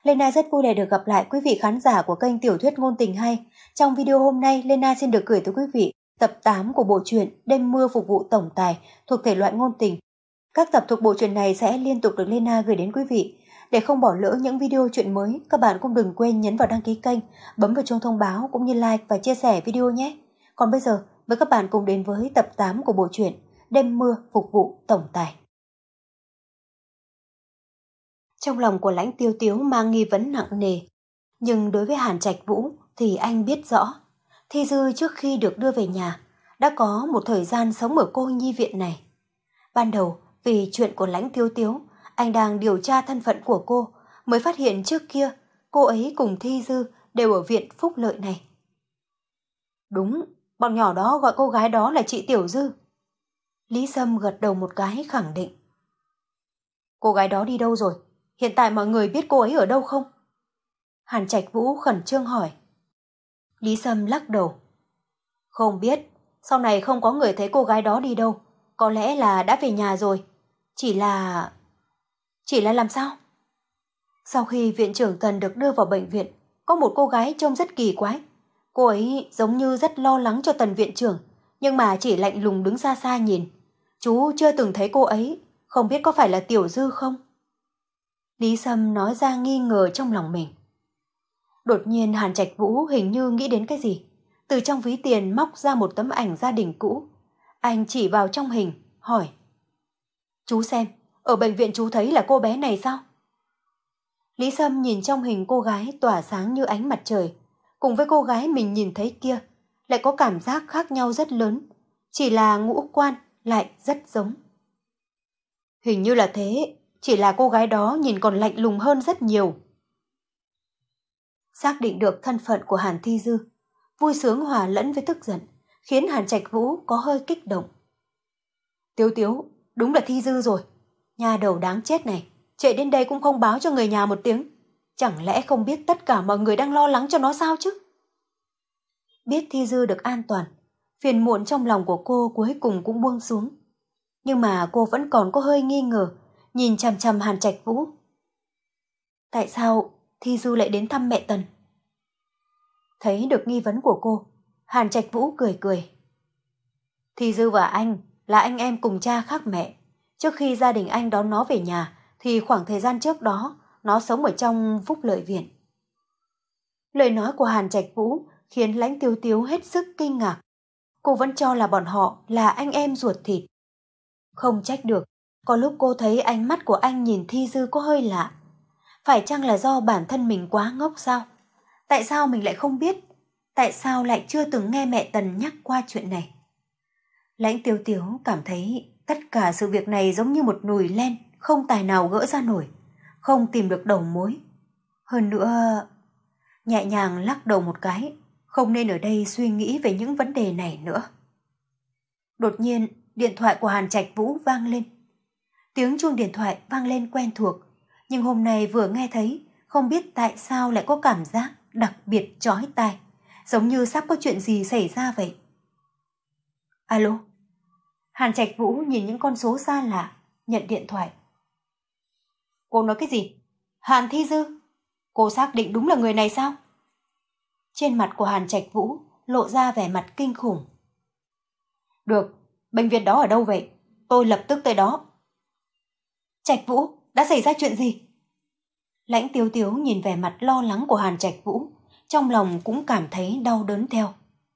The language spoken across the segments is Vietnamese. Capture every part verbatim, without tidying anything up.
Lena rất vui để được gặp lại quý vị khán giả của kênh Tiểu thuyết ngôn tình hay. Trong video hôm nay, Lena xin được gửi tới quý vị tập tám của bộ truyện Đêm mưa phục vụ tổng tài thuộc thể loại ngôn tình. Các tập thuộc bộ truyện này sẽ liên tục được Lena gửi đến quý vị. Để không bỏ lỡ những video truyện mới, các bạn cũng đừng quên nhấn vào đăng ký kênh, bấm vào chuông thông báo cũng như like và chia sẻ video nhé. Còn bây giờ, mời các bạn cùng đến với tập tám của bộ truyện Đêm mưa phục vụ tổng tài. Trong lòng của Lãnh Tiêu Tiếu mang nghi vấn nặng nề, nhưng đối với Hàn Trạch Vũ thì anh biết rõ. Thi Dư trước khi được đưa về nhà đã có một thời gian sống ở cô nhi viện này. Ban đầu vì chuyện của Lãnh Tiêu Tiếu, anh đang điều tra thân phận của cô, mới phát hiện trước kia cô ấy cùng Thi Dư đều ở viện Phúc Lợi này. Đúng, bọn nhỏ đó gọi cô gái đó là chị Tiểu Dư. Lý Sâm gật đầu một cái khẳng định. Cô gái đó đi đâu rồi? Hiện tại mọi người biết cô ấy ở đâu không? Hàn Trạch Vũ khẩn trương hỏi. Lý Sâm lắc đầu. Không biết, sau này không có người thấy cô gái đó đi đâu. Có lẽ là đã về nhà rồi. Chỉ là... Chỉ là làm sao? Sau khi viện trưởng Tần được đưa vào bệnh viện, có một cô gái trông rất kỳ quái. Cô ấy giống như rất lo lắng cho Tần viện trưởng, nhưng mà chỉ lạnh lùng đứng xa xa nhìn. Chú chưa từng thấy cô ấy, không biết có phải là Tiểu Dư không? Lý Sâm nói ra nghi ngờ trong lòng mình. Đột nhiên Hàn Trạch Vũ hình như nghĩ đến cái gì. Từ trong ví tiền móc ra một tấm ảnh gia đình cũ. Anh chỉ vào trong hình, hỏi. Chú xem, ở bệnh viện chú thấy là cô bé này sao? Lý Sâm nhìn trong hình cô gái tỏa sáng như ánh mặt trời. Cùng với cô gái mình nhìn thấy kia, lại có cảm giác khác nhau rất lớn. Chỉ là ngũ quan lại rất giống. Hình như là thế. Chỉ là cô gái đó nhìn còn lạnh lùng hơn rất nhiều. Xác định được thân phận của Hàn Thi Dư, vui sướng hòa lẫn với tức giận, khiến Hàn Trạch Vũ có hơi kích động. Tiếu Tiếu, đúng là Thi Dư rồi. Nhà đầu đáng chết này, chạy đến đây cũng không báo cho người nhà một tiếng. Chẳng lẽ không biết tất cả mọi người đang lo lắng cho nó sao chứ? Biết Thi Dư được an toàn, phiền muộn trong lòng của cô cuối cùng cũng buông xuống. Nhưng mà cô vẫn còn có hơi nghi ngờ, nhìn chằm chằm Hàn Trạch Vũ. Tại sao Thi Dư lại đến thăm mẹ Tần? Thấy được nghi vấn của cô, Hàn Trạch Vũ cười cười. Thi Dư và anh là anh em cùng cha khác mẹ. Trước khi gia đình anh đón nó về nhà thì khoảng thời gian trước đó nó sống ở trong Phúc Lợi Viện. Lời nói của Hàn Trạch Vũ khiến Lãnh Tiêu Tiếu hết sức kinh ngạc. Cô vẫn cho là bọn họ là anh em ruột thịt. Không trách được, có lúc cô thấy ánh mắt của anh nhìn Thi Dư có hơi lạ. Phải chăng là do bản thân mình quá ngốc sao? Tại sao mình lại không biết? Tại sao lại chưa từng nghe mẹ Tần nhắc qua chuyện này? Lãnh Tiêu Tiếu cảm thấy tất cả sự việc này giống như một nồi len, không tài nào gỡ ra nổi, không tìm được đầu mối. Hơn nữa, nhẹ nhàng lắc đầu một cái, không nên ở đây suy nghĩ về những vấn đề này nữa. Đột nhiên, điện thoại của Hàn Trạch Vũ vang lên. Tiếng chuông điện thoại vang lên quen thuộc, nhưng hôm nay vừa nghe thấy, không biết tại sao lại có cảm giác đặc biệt chói tai, giống như sắp có chuyện gì xảy ra vậy. Alo? Hàn Trạch Vũ nhìn những con số xa lạ, nhận điện thoại. Cô nói cái gì? Hàn Thi Dư? Cô xác định đúng là người này sao? Trên mặt của Hàn Trạch Vũ lộ ra vẻ mặt kinh khủng. Được, bệnh viện đó ở đâu vậy? Tôi lập tức tới đó. Trạch Vũ, đã xảy ra chuyện gì? Lãnh Tiêu Tiếu nhìn vẻ mặt lo lắng của Hàn Trạch Vũ, trong lòng cũng cảm thấy đau đớn theo.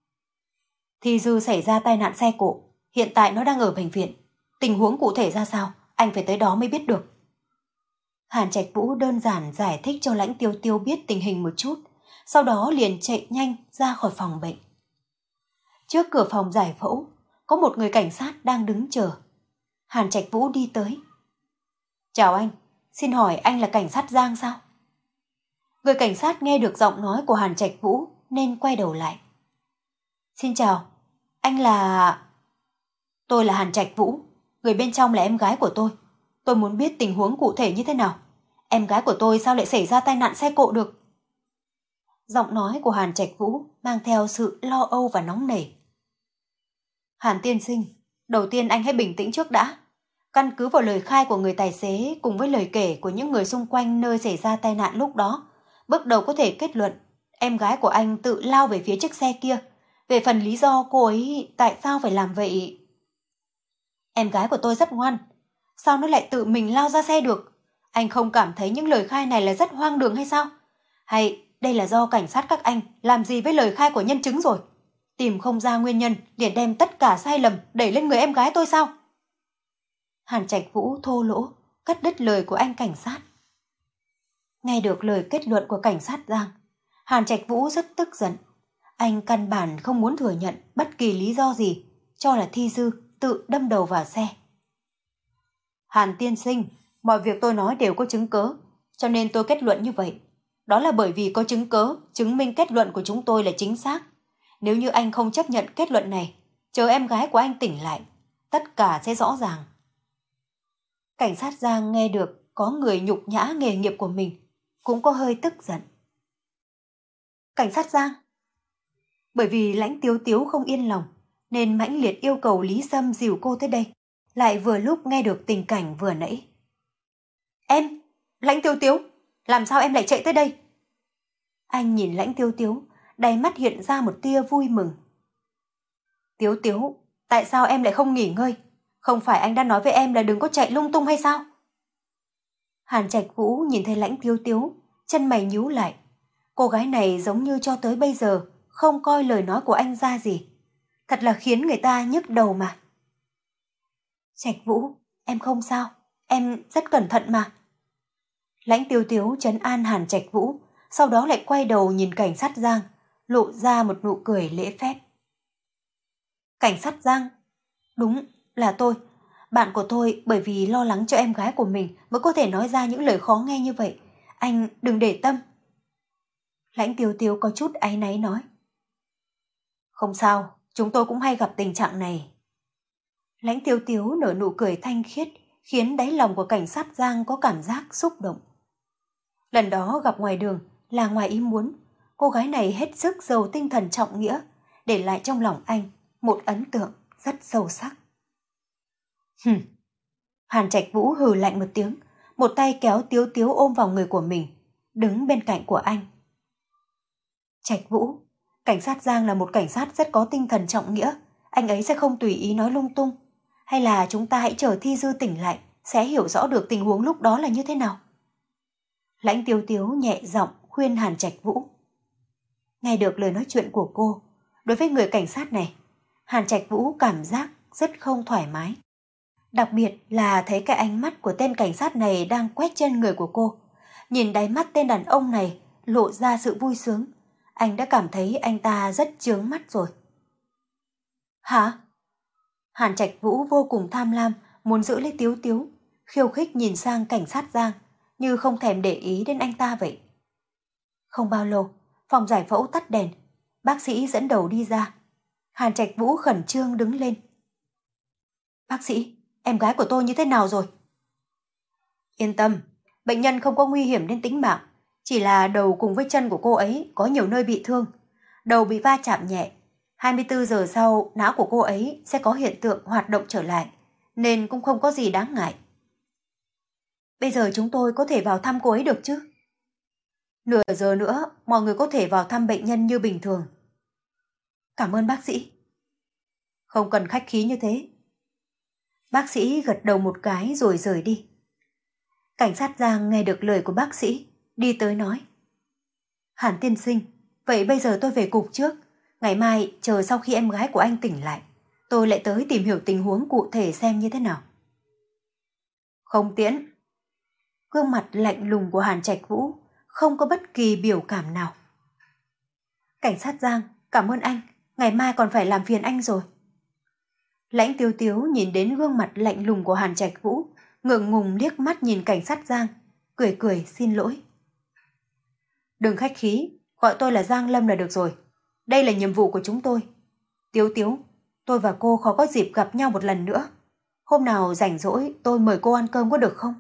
Thi Dư xảy ra tai nạn xe cộ, hiện tại nó đang ở bệnh viện. Tình huống cụ thể ra sao, anh phải tới đó mới biết được. Hàn Trạch Vũ đơn giản giải thích cho Lãnh Tiêu Tiêu biết tình hình một chút, sau đó liền chạy nhanh ra khỏi phòng bệnh. Trước cửa phòng giải phẫu, có một người cảnh sát đang đứng chờ. Hàn Trạch Vũ đi tới. Chào anh, xin hỏi anh là cảnh sát Giang sao? Người cảnh sát nghe được giọng nói của Hàn Trạch Vũ nên quay đầu lại. Xin chào, anh là... Tôi là Hàn Trạch Vũ, người bên trong là em gái của tôi. Tôi muốn biết tình huống cụ thể như thế nào. Em gái của tôi sao lại xảy ra tai nạn xe cộ được? Giọng nói của Hàn Trạch Vũ mang theo sự lo âu và nóng nảy. Hàn tiên sinh, đầu tiên anh hãy bình tĩnh trước đã. Căn cứ vào lời khai của người tài xế cùng với lời kể của những người xung quanh nơi xảy ra tai nạn lúc đó, bước đầu có thể kết luận em gái của anh tự lao về phía chiếc xe kia. Về phần lý do cô ấy tại sao phải làm vậy... Em gái của tôi rất ngoan. Sao nó lại tự mình lao ra xe được? Anh không cảm thấy những lời khai này là rất hoang đường hay sao? Hay đây là do cảnh sát các anh làm gì với lời khai của nhân chứng rồi? Tìm không ra nguyên nhân liền đem tất cả sai lầm đẩy lên người em gái tôi sao? Hàn Trạch Vũ thô lỗ, cắt đứt lời của anh cảnh sát. Nghe được lời kết luận của cảnh sát Giang, Hàn Trạch Vũ rất tức giận. Anh căn bản không muốn thừa nhận bất kỳ lý do gì, cho là Thi Dư tự đâm đầu vào xe. Hàn tiên sinh, mọi việc tôi nói đều có chứng cớ, cho nên tôi kết luận như vậy. Đó là bởi vì có chứng cớ, chứng minh kết luận của chúng tôi là chính xác. Nếu như anh không chấp nhận kết luận này, chờ em gái của anh tỉnh lại, tất cả sẽ rõ ràng. Cảnh sát Giang nghe được có người nhục nhã nghề nghiệp của mình, cũng có hơi tức giận. Cảnh sát Giang? Bởi vì Lãnh Tiếu Tiếu không yên lòng, nên mãnh liệt yêu cầu Lý Sâm dìu cô tới đây, lại vừa lúc nghe được tình cảnh vừa nãy. Em, Lãnh Tiếu Tiếu, làm sao em lại chạy tới đây? Anh nhìn Lãnh Tiếu Tiếu, đáy mắt hiện ra một tia vui mừng. Tiếu Tiếu, tại sao em lại không nghỉ ngơi? Không phải anh đã nói với em là đừng có chạy lung tung hay sao? Hàn Trạch Vũ nhìn thấy Lãnh Tiếu Tiếu, chân mày nhíu lại. Cô gái này giống như cho tới bây giờ không coi lời nói của anh ra gì. Thật là khiến người ta nhức đầu mà. Trạch Vũ, em không sao, em rất cẩn thận mà. Lãnh Tiếu Tiếu trấn an Hàn Trạch Vũ, sau đó lại quay đầu nhìn cảnh sát Giang, lộ ra một nụ cười lễ phép. Cảnh sát Giang, đúng là tôi. Bạn của tôi bởi vì lo lắng cho em gái của mình mới có thể nói ra những lời khó nghe như vậy. Anh đừng để tâm. Lãnh Tiếu Tiếu có chút áy náy nói. Không sao, chúng tôi cũng hay gặp tình trạng này. Lãnh Tiếu Tiếu nở nụ cười thanh khiết, khiến đáy lòng của cảnh sát Giang có cảm giác xúc động. Lần đó gặp ngoài đường là ngoài ý muốn, cô gái này hết sức giàu tinh thần trọng nghĩa, để lại trong lòng anh một ấn tượng rất sâu sắc. Hừm. Hàn Trạch Vũ hừ lạnh một tiếng, một tay kéo Tiếu Tiếu ôm vào người của mình, đứng bên cạnh của anh. Trạch Vũ, cảnh sát Giang là một cảnh sát rất có tinh thần trọng nghĩa, anh ấy sẽ không tùy ý nói lung tung. Hay là chúng ta hãy chờ Thi Dư tỉnh lại, sẽ hiểu rõ được tình huống lúc đó là như thế nào. Lãnh Tiếu Tiếu nhẹ giọng khuyên Hàn Trạch Vũ. Nghe được lời nói chuyện của cô, đối với người cảnh sát này, Hàn Trạch Vũ cảm giác rất không thoải mái. Đặc biệt là thấy cái ánh mắt của tên cảnh sát này đang quét trên người của cô. Nhìn đáy mắt tên đàn ông này lộ ra sự vui sướng. Anh đã cảm thấy anh ta rất chướng mắt rồi. Hả? Hàn Trạch Vũ vô cùng tham lam, muốn giữ lấy Tiếu Tiếu, khiêu khích nhìn sang cảnh sát Giang, như không thèm để ý đến anh ta vậy. Không bao lâu, phòng giải phẫu tắt đèn, bác sĩ dẫn đầu đi ra. Hàn Trạch Vũ khẩn trương đứng lên. Bác sĩ, em gái của tôi như thế nào rồi? Yên tâm, bệnh nhân không có nguy hiểm đến tính mạng, chỉ là đầu cùng với chân của cô ấy có nhiều nơi bị thương. Đầu bị va chạm nhẹ, hai mươi bốn giờ sau não của cô ấy sẽ có hiện tượng hoạt động trở lại, nên cũng không có gì đáng ngại. Bây giờ chúng tôi có thể vào thăm cô ấy được chứ? Nửa giờ nữa, mọi người có thể vào thăm bệnh nhân như bình thường. Cảm ơn bác sĩ. Không cần khách khí như thế. Bác sĩ gật đầu một cái rồi rời đi. Cảnh sát Giang nghe được lời của bác sĩ, đi tới nói. Hàn tiên sinh, vậy bây giờ tôi về cục trước. Ngày mai, chờ sau khi em gái của anh tỉnh lại, tôi lại tới tìm hiểu tình huống cụ thể xem như thế nào. Không tiễn. Gương mặt lạnh lùng của Hàn Trạch Vũ không có bất kỳ biểu cảm nào. Cảnh sát Giang, cảm ơn anh, ngày mai còn phải làm phiền anh rồi. Lãnh Tiếu Tiếu nhìn đến gương mặt lạnh lùng của Hàn Trạch Vũ, ngượng ngùng liếc mắt nhìn cảnh sát Giang, cười cười xin lỗi. Đừng khách khí, gọi tôi là Giang Lâm là được rồi. Đây là nhiệm vụ của chúng tôi. Tiếu Tiếu, tôi và cô khó có dịp gặp nhau một lần nữa. Hôm nào rảnh rỗi tôi mời cô ăn cơm có được không?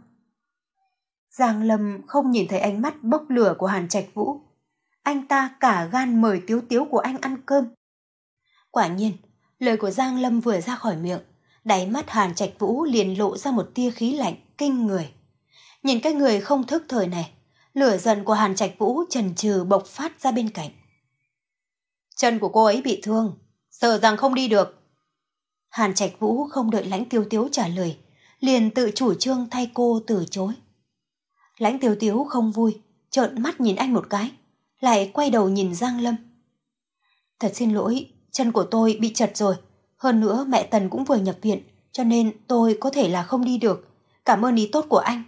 Giang Lâm không nhìn thấy ánh mắt bốc lửa của Hàn Trạch Vũ. Anh ta cả gan mời Tiếu Tiếu của anh ăn cơm. Quả nhiên, lời của Giang Lâm vừa ra khỏi miệng, Đáy mắt Hàn Trạch Vũ liền lộ ra một tia khí lạnh kinh người. Nhìn cái người không thức thời này, lửa giận của Hàn Trạch Vũ chần chừ bộc phát ra bên cạnh. Chân của cô ấy bị thương, sợ rằng không đi được. Hàn Trạch Vũ không đợi Lãnh Tiêu Tiếu trả lời, liền tự chủ trương thay cô từ chối. Lãnh Tiêu Tiếu không vui, trợn mắt nhìn anh một cái, lại quay đầu nhìn Giang Lâm. Thật xin lỗi, chân của tôi bị trật rồi. Hơn nữa mẹ Tần cũng vừa nhập viện, cho nên tôi có thể là không đi được. Cảm ơn ý tốt của anh.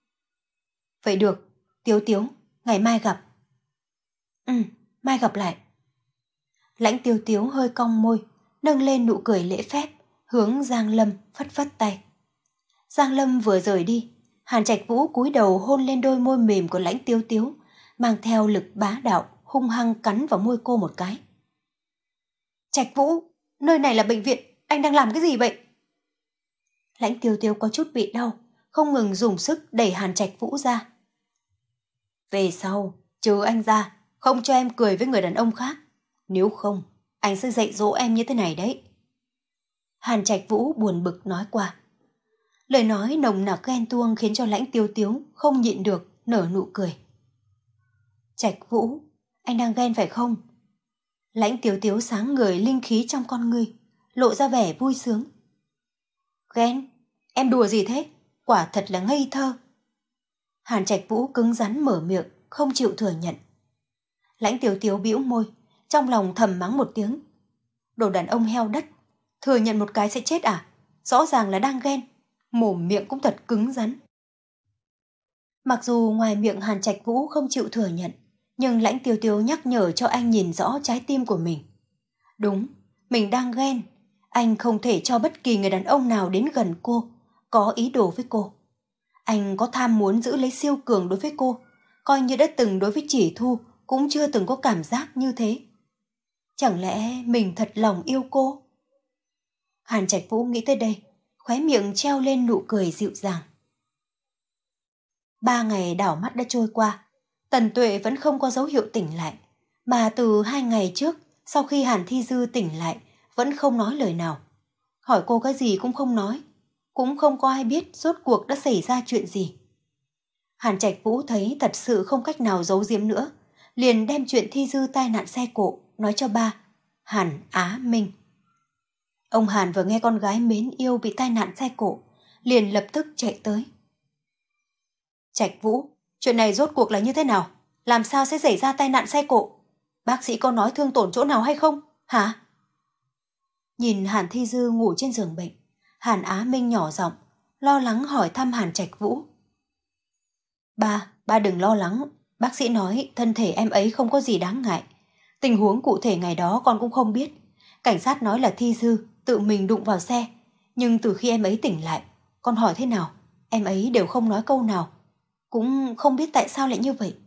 Vậy được, Tiếu Tiếu, ngày mai gặp. Ừ, mai gặp lại. Lãnh Tiêu Tiếu hơi cong môi, nâng lên nụ cười lễ phép, hướng Giang Lâm phất phất tay. Giang Lâm vừa rời đi, Hàn Trạch Vũ cúi đầu hôn lên đôi môi mềm của Lãnh Tiêu Tiếu, mang theo lực bá đạo, hung hăng cắn vào môi cô một cái. Trạch Vũ, nơi này là bệnh viện, anh đang làm cái gì vậy? Lãnh Tiêu Tiếu có chút bị đau, không ngừng dùng sức đẩy Hàn Trạch Vũ ra. Về sau, trừ anh ra, không cho em cười với người đàn ông khác. Nếu không, anh sẽ dạy dỗ em như thế này đấy. Hàn Trạch Vũ buồn bực nói qua. Lời nói nồng nặc ghen tuông khiến cho Lãnh Tiêu Tiếu không nhịn được, nở nụ cười. Trạch Vũ, anh đang ghen phải không? Lãnh Tiêu Tiếu sáng người linh khí trong con ngươi, lộ ra vẻ vui sướng. Ghen? Em đùa gì thế? Quả thật là ngây thơ. Hàn Trạch Vũ cứng rắn mở miệng, không chịu thừa nhận. Lãnh Tiêu Tiếu bĩu môi, trong lòng thầm mắng một tiếng. Đồ đàn ông heo đất, thừa nhận một cái sẽ chết à? Rõ ràng là đang ghen, mồm miệng cũng thật cứng rắn. Mặc dù ngoài miệng Hàn Trạch Vũ không chịu thừa nhận, nhưng Lãnh Tiêu Tiếu nhắc nhở cho anh nhìn rõ trái tim của mình. Đúng, mình đang ghen. Anh không thể cho bất kỳ người đàn ông nào đến gần cô, có ý đồ với cô. Anh có tham muốn giữ lấy siêu cường đối với cô, coi như đã từng đối với Chỉ Thu cũng chưa từng có cảm giác như thế. Chẳng lẽ mình thật lòng yêu cô? Hàn Trạch Vũ nghĩ tới đây, khóe miệng treo lên nụ cười dịu dàng. Ba ngày đảo mắt đã trôi qua, Tần Tuệ vẫn không có dấu hiệu tỉnh lại, mà từ hai ngày trước, sau khi Hàn Thi Dư tỉnh lại, vẫn không nói lời nào. Hỏi cô cái gì cũng không nói, cũng không có ai biết rốt cuộc đã xảy ra chuyện gì. Hàn Trạch Vũ thấy thật sự không cách nào giấu giếm nữa, liền đem chuyện Thi Dư tai nạn xe cộ nói cho ba, Hàn Á Minh. Ông Hàn vừa nghe con gái mến yêu bị tai nạn xe cộ, liền lập tức chạy tới. Trạch Vũ, chuyện này rốt cuộc là như thế nào? Làm sao sẽ xảy ra tai nạn xe cộ? Bác sĩ có nói thương tổn chỗ nào hay không? Hả? Nhìn Hàn Thi Dư ngủ trên giường bệnh, Hàn Á Minh nhỏ giọng, lo lắng hỏi thăm Hàn Trạch Vũ. Ba, ba đừng lo lắng. Bác sĩ nói thân thể em ấy không có gì đáng ngại. Tình huống cụ thể ngày đó con cũng không biết. Cảnh sát nói là Thi Dư tự mình đụng vào xe. Nhưng từ khi em ấy tỉnh lại, con hỏi thế nào, em ấy đều không nói câu nào. Cũng không biết tại sao lại như vậy.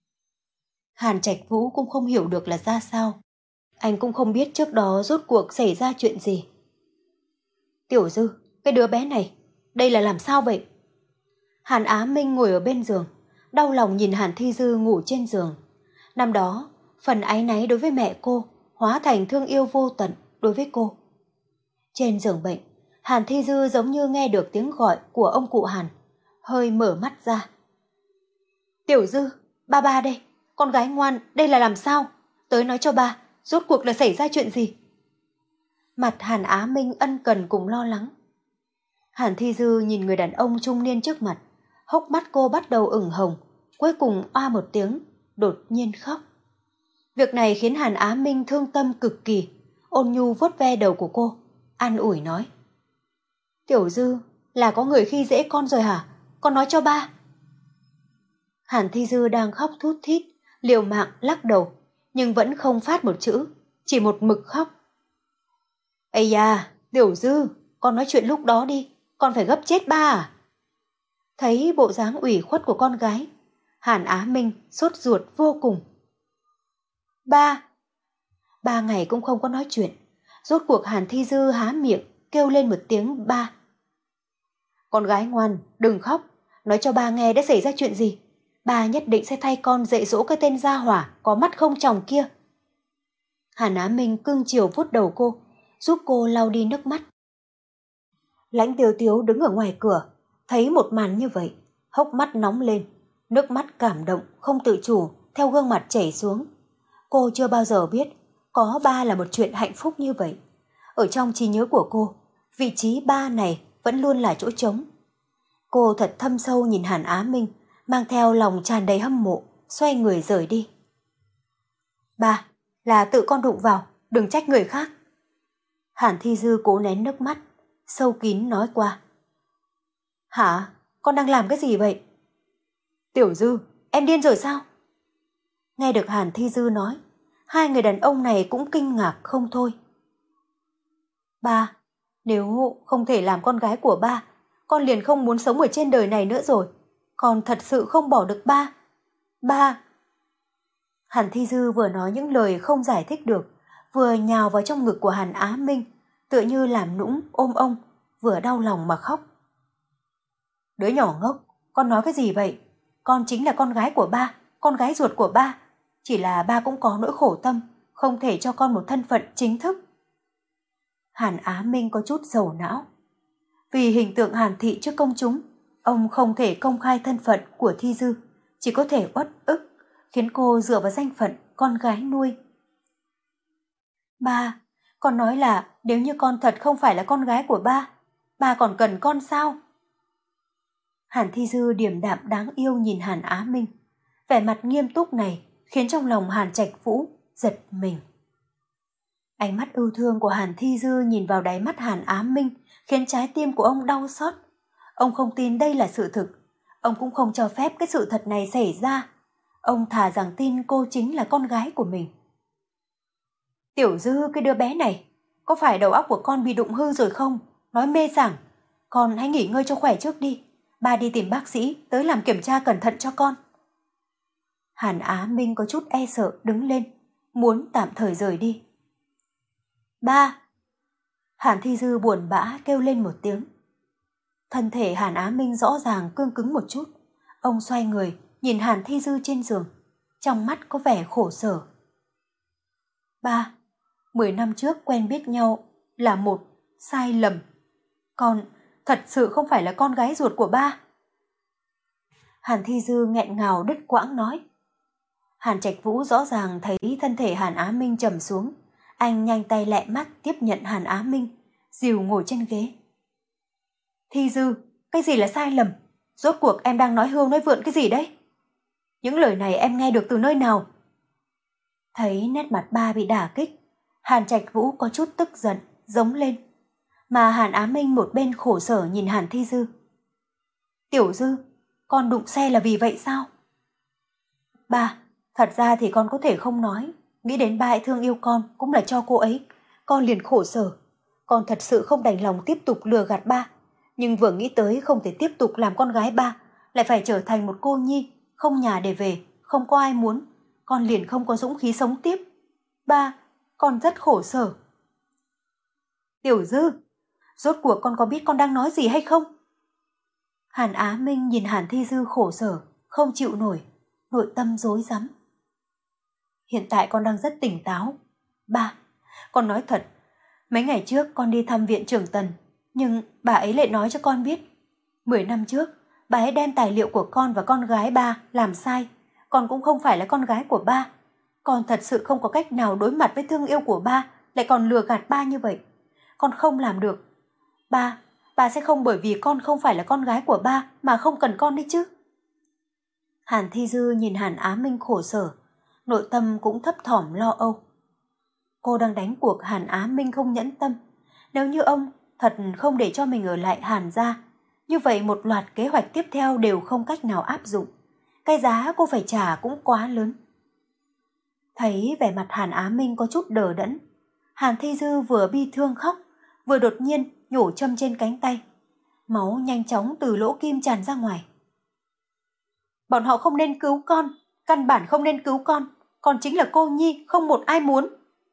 Hàn Trạch Vũ cũng không hiểu được là ra sao. Anh cũng không biết trước đó rốt cuộc xảy ra chuyện gì. Tiểu Dư, cái đứa bé này, đây là làm sao vậy? Hàn Á Minh ngồi ở bên giường, đau lòng nhìn Hàn Thi Dư ngủ trên giường. Năm đó, phần áy náy đối với mẹ cô hóa thành thương yêu vô tận đối với cô. Trên giường bệnh, Hàn Thi Dư giống như nghe được tiếng gọi của ông cụ Hàn, hơi mở mắt ra. Tiểu Dư, ba ba đây, con gái ngoan, đây là làm sao? Tới nói cho ba, rốt cuộc là xảy ra chuyện gì? Mặt Hàn Á Minh ân cần cùng lo lắng. Hàn Thi Dư nhìn người đàn ông trung niên trước mặt, hốc mắt cô bắt đầu ửng hồng, cuối cùng oa một tiếng, đột nhiên khóc. Việc này khiến Hàn Á Minh thương tâm cực kỳ, ôn nhu vuốt ve đầu của cô, an ủi nói. Tiểu Dư, là có người khi dễ con rồi hả? Con nói cho ba. Hàn Thi Dư đang khóc thút thít, liều mạng lắc đầu, nhưng vẫn không phát một chữ, chỉ một mực khóc. Ây da, Tiểu Dư, con nói chuyện lúc đó đi, con phải gấp chết ba à? Thấy bộ dáng ủy khuất của con gái, Hàn Á Minh sốt ruột vô cùng. Ba! Ba ngày cũng không có nói chuyện, rốt cuộc Hàn Thi Dư há miệng, kêu lên một tiếng ba. Con gái ngoan, đừng khóc, nói cho ba nghe đã xảy ra chuyện gì. Ba nhất định sẽ thay con dạy dỗ cái tên gia hỏa có mắt không tròng kia. Hàn Á Minh cưng chiều vuốt đầu cô, giúp cô lau đi nước mắt. Lãnh Tiêu Tiếu đứng ở ngoài cửa, thấy một màn như vậy, hốc mắt nóng lên, nước mắt cảm động không tự chủ theo gương mặt chảy xuống. Cô chưa bao giờ biết có ba là một chuyện hạnh phúc như vậy. Ở trong trí nhớ của cô, vị trí ba này vẫn luôn là chỗ trống. Cô thật thâm sâu nhìn Hàn Á Minh, mang theo lòng tràn đầy hâm mộ, xoay người rời đi. Ba, là tự con đụng vào, đừng trách người khác. Hàn Thi Dư cố nén nước mắt, sâu kín nói qua. Hả? Con đang làm cái gì vậy? Tiểu Dư, em điên rồi sao? Nghe được Hàn Thi Dư nói, hai người đàn ông này cũng kinh ngạc không thôi. Ba, nếu không thể làm con gái của ba, con liền không muốn sống ở trên đời này nữa rồi. Con thật sự không bỏ được ba. Ba. Hàn Thi Dư vừa nói những lời không giải thích được, vừa nhào vào trong ngực của Hàn Á Minh, tựa như làm nũng ôm ông, vừa đau lòng mà khóc. Đứa nhỏ ngốc, con nói cái gì vậy? Con chính là con gái của ba, con gái ruột của ba. Chỉ là ba cũng có nỗi khổ tâm, không thể cho con một thân phận chính thức. Hàn Á Minh có chút sầu não. Vì hình tượng Hàn thị trước công chúng, ông không thể công khai thân phận của Thi Dư, chỉ có thể uất ức, khiến cô dựa vào danh phận con gái nuôi. Ba, con nói là nếu như con thật không phải là con gái của ba, ba còn cần con sao? Hàn Thi Dư điềm đạm đáng yêu nhìn Hàn Á Minh, vẻ mặt nghiêm túc này khiến trong lòng Hàn Trạch Vũ giật mình. Ánh mắt ưu thương của Hàn Thi Dư nhìn vào đáy mắt Hàn Á Minh khiến trái tim của ông đau xót. Ông không tin đây là sự thực. Ông cũng không cho phép cái sự thật này xảy ra. Ông thà rằng tin cô chính là con gái của mình. Tiểu Dư, cái đứa bé này, có phải đầu óc của con bị đụng hư rồi không? Nói mê sảng. Con hãy nghỉ ngơi cho khỏe trước đi. Ba đi tìm bác sĩ tới làm kiểm tra cẩn thận cho con. Hàn Á Minh có chút e sợ đứng lên, muốn tạm thời rời đi. Ba! Hàn Thi Dư buồn bã kêu lên một tiếng. Thân thể Hàn Á Minh rõ ràng cương cứng một chút. Ông xoay người, nhìn Hàn Thi Dư trên giường, trong mắt có vẻ khổ sở. Ba, mười năm trước quen biết nhau là một sai lầm. Con thật sự không phải là con gái ruột của ba. Hàn Thi Dư nghẹn ngào đứt quãng nói. Hàn Trạch Vũ rõ ràng thấy thân thể Hàn Á Minh trầm xuống. Anh nhanh tay lẹ mắt tiếp nhận Hàn Á Minh, dìu ngồi trên ghế. Thi Dư, cái gì là sai lầm? Rốt cuộc em đang nói hương nói vượn cái gì đấy? Những lời này em nghe được từ nơi nào? Thấy nét mặt ba bị đả kích, Hàn Trạch Vũ có chút tức giận, giống lên. Mà Hàn Á Minh một bên khổ sở nhìn Hàn Thi Dư. Tiểu Dư, con đụng xe là vì vậy sao? Ba, thật ra thì con có thể không nói. Nghĩ đến ba ấy thương yêu con cũng là cho cô ấy. Con liền khổ sở. Con thật sự không đành lòng tiếp tục lừa gạt ba. Nhưng vừa nghĩ tới không thể tiếp tục làm con gái ba, lại phải trở thành một cô nhi, không nhà để về, không có ai muốn. Con liền không có dũng khí sống tiếp. Ba, con rất khổ sở. Tiểu Dư, rốt cuộc con có biết con đang nói gì hay không? Hàn Á Minh nhìn Hàn Thi Dư khổ sở, không chịu nổi, nội tâm rối rắm. Hiện tại con đang rất tỉnh táo. Ba, con nói thật, mấy ngày trước con đi thăm viện trưởng Tần, nhưng bà ấy lại nói cho con biết. Mười năm trước, bà ấy đem tài liệu của con và con gái ba làm sai. Con cũng không phải là con gái của ba. Con thật sự không có cách nào đối mặt với thương yêu của ba, lại còn lừa gạt ba như vậy. Con không làm được. Ba, ba sẽ không bởi vì con không phải là con gái của ba mà không cần con đấy chứ. Hàn Thi Dư nhìn Hàn Á Minh khổ sở, nội tâm cũng thấp thỏm lo âu. Cô đang đánh cuộc Hàn Á Minh không nhẫn tâm. Nếu như ông thật không để cho mình ở lại Hàn gia, như vậy một loạt kế hoạch tiếp theo đều không cách nào áp dụng. Cái giá cô phải trả cũng quá lớn. Thấy vẻ mặt Hàn Á Minh có chút đờ đẫn, Hàn Thi Dư vừa bi thương khóc, vừa đột nhiên nhổ châm trên cánh tay. Máu nhanh chóng từ lỗ kim tràn ra ngoài. Bọn họ không nên cứu con, căn bản không nên cứu con. Con chính là cô nhi, không một ai muốn.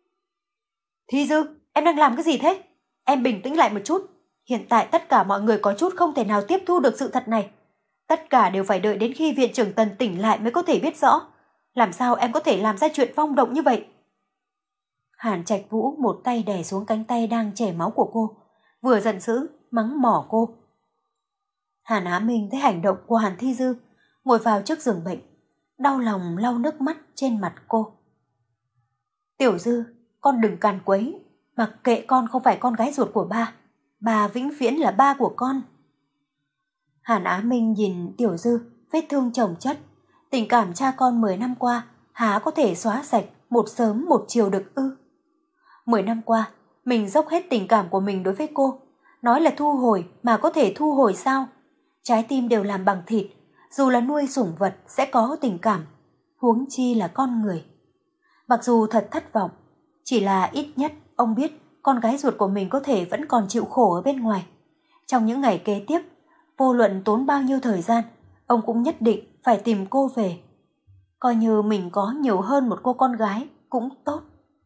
Thi Dư, em đang làm cái gì thế? Em bình tĩnh lại một chút. Hiện tại tất cả mọi người có chút không thể nào tiếp thu được sự thật này. Tất cả đều phải đợi đến khi viện trưởng Tần tỉnh lại mới có thể biết rõ. Làm sao em có thể làm ra chuyện vong động như vậy? Hàn Trạch Vũ một tay đè xuống cánh tay đang chảy máu của cô, vừa giận dữ mắng mỏ cô. Hàn Á Minh thấy hành động của Hàn Thi Dư, ngồi vào trước giường bệnh, đau lòng lau nước mắt trên mặt cô. Tiểu Dư, con đừng càn quấy, mặc kệ con không phải con gái ruột của ba, bà vĩnh viễn là ba của con. Hàn Á Minh nhìn Tiểu Dư, vết thương chồng chất, tình cảm cha con mười năm qua há có thể xóa sạch một sớm một chiều được ư? Mười năm qua, mình dốc hết tình cảm của mình đối với cô, nói là thu hồi mà có thể thu hồi sao? Trái tim đều làm bằng thịt, dù là nuôi sủng vật sẽ có tình cảm, huống chi là con người. Mặc dù thật thất vọng, chỉ là ít nhất ông biết con gái ruột của mình có thể vẫn còn chịu khổ ở bên ngoài. Trong những ngày kế tiếp, vô luận tốn bao nhiêu thời gian, ông cũng nhất định phải tìm cô về. Coi như mình có nhiều hơn một cô con gái cũng tốt.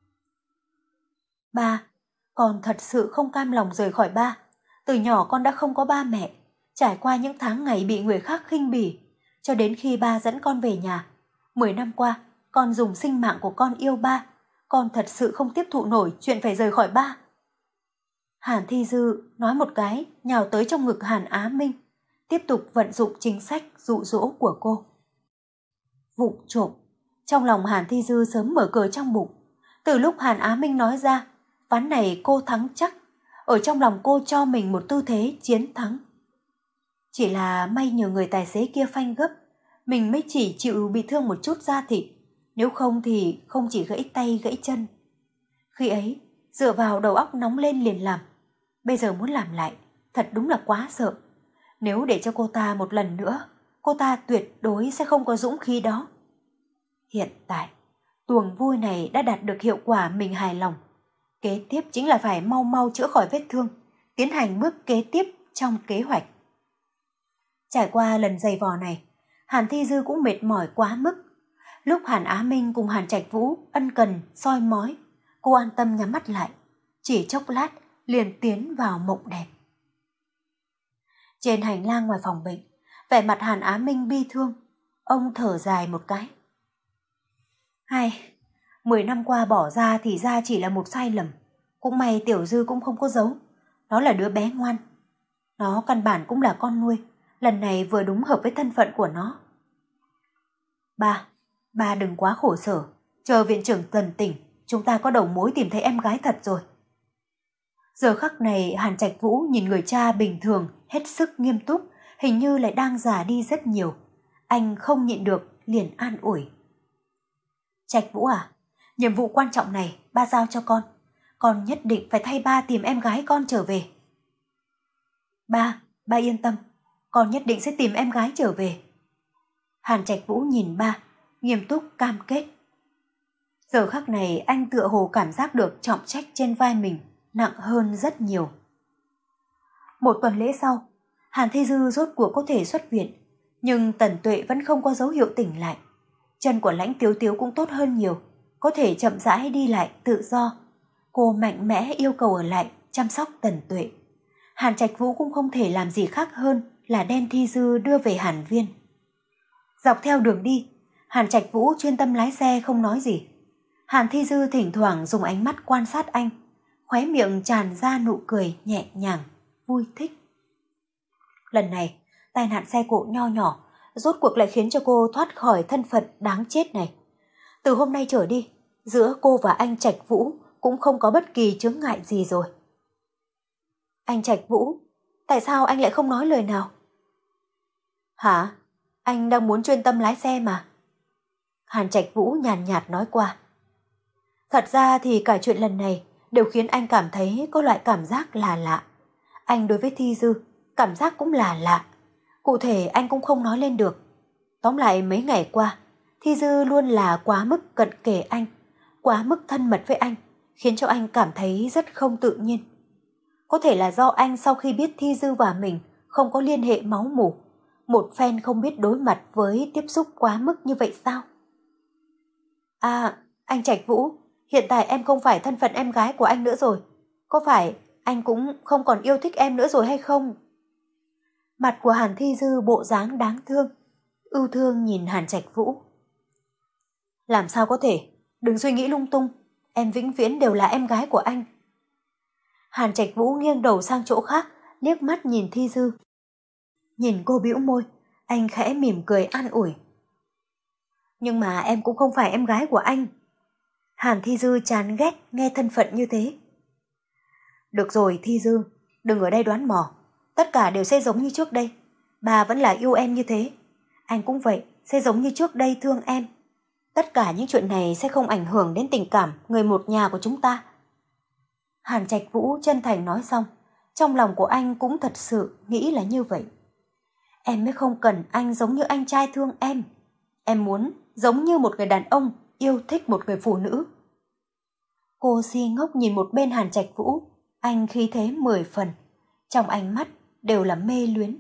Ba, con thật sự không cam lòng rời khỏi ba. Từ nhỏ con đã không có ba mẹ, trải qua những tháng ngày bị người khác khinh bỉ, cho đến khi ba dẫn con về nhà. Mười năm qua, con dùng sinh mạng của con yêu ba. Con thật sự không tiếp thụ nổi chuyện phải rời khỏi ba. Hàn Thi Dư nói một cái, nhào tới trong ngực Hàn Á Minh, tiếp tục vận dụng chính sách dụ dỗ của cô. Vụng trộm, trong lòng Hàn Thi Dư sớm mở cờ trong bụng. Từ lúc Hàn Á Minh nói ra, ván này cô thắng chắc, ở trong lòng cô cho mình một tư thế chiến thắng. Chỉ là may nhờ người tài xế kia phanh gấp, mình mới chỉ chịu bị thương một chút da thịt, nếu không thì không chỉ gãy tay gãy chân. Khi ấy, dựa vào đầu óc nóng lên liền làm, bây giờ muốn làm lại, thật đúng là quá sợ. Nếu để cho cô ta một lần nữa, cô ta tuyệt đối sẽ không có dũng khí đó. Hiện tại, tuồng vui này đã đạt được hiệu quả mình hài lòng. Kế tiếp chính là phải mau mau chữa khỏi vết thương, tiến hành bước kế tiếp trong kế hoạch. Trải qua lần giày vò này, Hàn Thi Dư cũng mệt mỏi quá mức. Lúc Hàn Á Minh cùng Hàn Trạch Vũ ân cần soi mói, cô an tâm nhắm mắt lại, chỉ chốc lát liền tiến vào mộng đẹp. Trên hành lang ngoài phòng bệnh, vẻ mặt Hàn Á Minh bi thương, ông thở dài một cái. Hay, mười năm qua bỏ ra thì ra chỉ là một sai lầm. Cũng may Tiểu Dư cũng không có giấu, nó là đứa bé ngoan. Nó căn bản cũng là con nuôi, lần này vừa đúng hợp với thân phận của nó. Ba, ba đừng quá khổ sở, chờ viện trưởng tần tỉnh, chúng ta có đầu mối tìm thấy em gái thật rồi. Giờ khắc này Hàn Trạch Vũ nhìn người cha bình thường, hết sức nghiêm túc, hình như lại đang già đi rất nhiều. Anh không nhịn được, liền an ủi. Trạch Vũ à, nhiệm vụ quan trọng này ba giao cho con. Con nhất định phải thay ba tìm em gái con trở về. Ba, ba yên tâm, con nhất định sẽ tìm em gái trở về. Hàn Trạch Vũ nhìn ba, nghiêm túc cam kết. Giờ khắc này anh tựa hồ cảm giác được trọng trách trên vai mình nặng hơn rất nhiều. Một tuần lễ sau, Hàn Thi Dư rốt cuộc có thể xuất viện, nhưng Tần Tuệ vẫn không có dấu hiệu tỉnh lại. Chân của Lãnh Tiếu Tiếu cũng tốt hơn nhiều, có thể chậm rãi đi lại tự do. Cô mạnh mẽ yêu cầu ở lại chăm sóc Tần Tuệ. Hàn Trạch Vũ cũng không thể làm gì khác hơn là đem Thi Dư đưa về Hàn Viên. Dọc theo đường đi, Hàn Trạch Vũ chuyên tâm lái xe không nói gì. Hàn Thi Dư thỉnh thoảng dùng ánh mắt quan sát anh, khóe miệng tràn ra nụ cười nhẹ nhàng, vui thích. Lần này, tai nạn xe cộ nho nhỏ rốt cuộc lại khiến cho cô thoát khỏi thân phận đáng chết này. Từ hôm nay trở đi, giữa cô và anh Trạch Vũ cũng không có bất kỳ chướng ngại gì rồi. Anh Trạch Vũ, tại sao anh lại không nói lời nào? Hả? Anh đang muốn chuyên tâm lái xe mà. Hàn Trạch Vũ nhàn nhạt nói qua. Thật ra thì cả chuyện lần này đều khiến anh cảm thấy có loại cảm giác là lạ. Anh đối với Thi Dư, cảm giác cũng là lạ. Cụ thể anh cũng không nói lên được. Tóm lại mấy ngày qua, Thi Dư luôn là quá mức cận kề anh, quá mức thân mật với anh, khiến cho anh cảm thấy rất không tự nhiên. Có thể là do anh sau khi biết Thi Dư và mình không có liên hệ máu mủ, một phen không biết đối mặt với tiếp xúc quá mức như vậy sao? À, anh Trạch Vũ, hiện tại em không phải thân phận em gái của anh nữa rồi. Có phải anh cũng không còn yêu thích em nữa rồi hay không? Mặt của Hàn Thi Dư bộ dáng đáng thương, ưu thương nhìn Hàn Trạch Vũ. Làm sao có thể, đừng suy nghĩ lung tung, em vĩnh viễn đều là em gái của anh. Hàn Trạch Vũ nghiêng đầu sang chỗ khác, liếc mắt nhìn Thi Dư. Nhìn cô bĩu môi, anh khẽ mỉm cười an ủi. Nhưng mà em cũng không phải em gái của anh. Hàn Thi Dư chán ghét nghe thân phận như thế. Được rồi Thi Dư, đừng ở đây đoán mò. Tất cả đều sẽ giống như trước đây. Bà vẫn là yêu em như thế. Anh cũng vậy, sẽ giống như trước đây thương em. Tất cả những chuyện này sẽ không ảnh hưởng đến tình cảm người một nhà của chúng ta. Hàn Trạch Vũ chân thành nói xong, trong lòng của anh cũng thật sự nghĩ là như vậy. Em mới không cần anh giống như anh trai thương em. Em muốn giống như một người đàn ông yêu thích một người phụ nữ. Cô si ngốc nhìn một bên Hàn Trạch Vũ, anh khí thế mười phần, trong ánh mắt đều là mê luyến.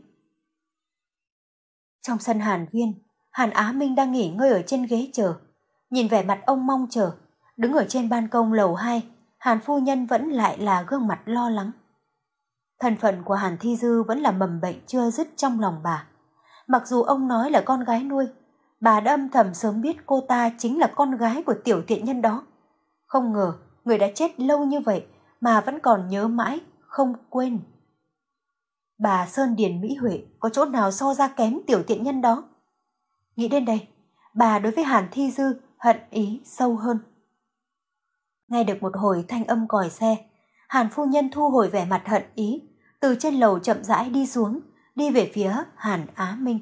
Trong sân Hàn Viên, Hàn Á Minh đang nghỉ ngơi ở trên ghế chờ, nhìn vẻ mặt ông mong chờ, đứng ở trên ban công lầu hai, Hàn phu nhân vẫn lại là gương mặt lo lắng. Thân phận của Hàn Thi Dư vẫn là mầm bệnh chưa dứt trong lòng bà. Mặc dù ông nói là con gái nuôi, bà đã âm thầm sớm biết cô ta chính là con gái của tiểu tiện nhân đó. Không ngờ người đã chết lâu như vậy mà vẫn còn nhớ mãi, không quên. Bà Sơn Điền Mỹ Huệ có chỗ nào so ra kém tiểu tiện nhân đó? Nghĩ đến đây, bà đối với Hàn Thi Dư hận ý sâu hơn. Nghe được một hồi thanh âm còi xe, Hàn phu nhân thu hồi vẻ mặt hận ý, từ trên lầu chậm rãi đi xuống, đi về phía Hàn Á Minh.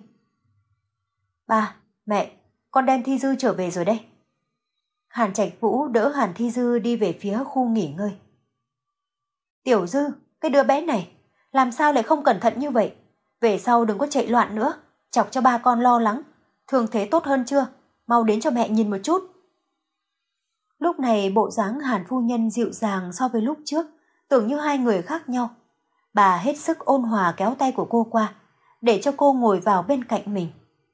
Ba, mẹ, con đem Thi Dư trở về rồi đây. Hàn Trạch Vũ đỡ Hàn Thi Dư đi về phía khu nghỉ ngơi. Tiểu Dư, cái đứa bé này, làm sao lại không cẩn thận như vậy? Về sau đừng có chạy loạn nữa, chọc cho ba con lo lắng. Thương thế tốt hơn chưa? Mau đến cho mẹ nhìn một chút. Lúc này bộ dáng Hàn phu nhân dịu dàng so với lúc trước, tưởng như hai người khác nhau. Bà hết sức ôn hòa kéo tay của cô qua, để cho cô ngồi vào bên cạnh mình.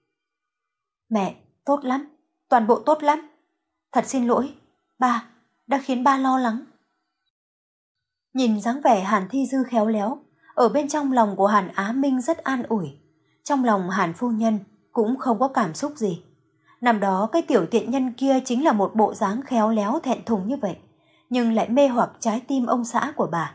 Mẹ, tốt lắm, toàn bộ tốt lắm. Thật xin lỗi, ba, đã khiến ba lo lắng. Nhìn dáng vẻ Hàn Thi Dư khéo léo, ở bên trong lòng của Hàn Á Minh rất an ủi. Trong lòng Hàn phu nhân cũng không có cảm xúc gì. Năm đó cái tiểu tiện nhân kia chính là một bộ dáng khéo léo thẹn thùng như vậy, nhưng lại mê hoặc trái tim ông xã của bà.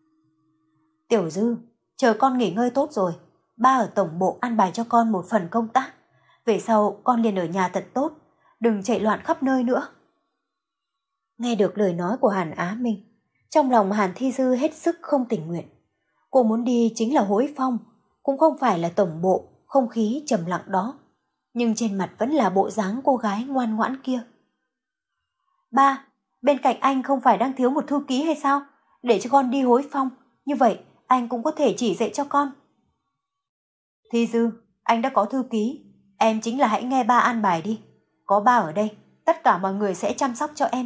Tiểu Dư, chờ con nghỉ ngơi tốt rồi, ba ở tổng bộ an bài cho con một phần công tác. Về sau con liền ở nhà thật tốt, đừng chạy loạn khắp nơi nữa. Nghe được lời nói của Hàn Á Minh, trong lòng Hàn Thi Dư hết sức không tình nguyện. Cô muốn đi chính là Hối Phong, cũng không phải là tổng bộ, không khí trầm lặng đó. Nhưng trên mặt vẫn là bộ dáng cô gái ngoan ngoãn kia. Ba, bên cạnh anh không phải đang thiếu một thư ký hay sao? Để cho con đi Hối Phong, như vậy anh cũng có thể chỉ dạy cho con. Thi Dư, anh đã có thư ký, em chính là hãy nghe ba an bài đi. Có ba ở đây, tất cả mọi người sẽ chăm sóc cho em.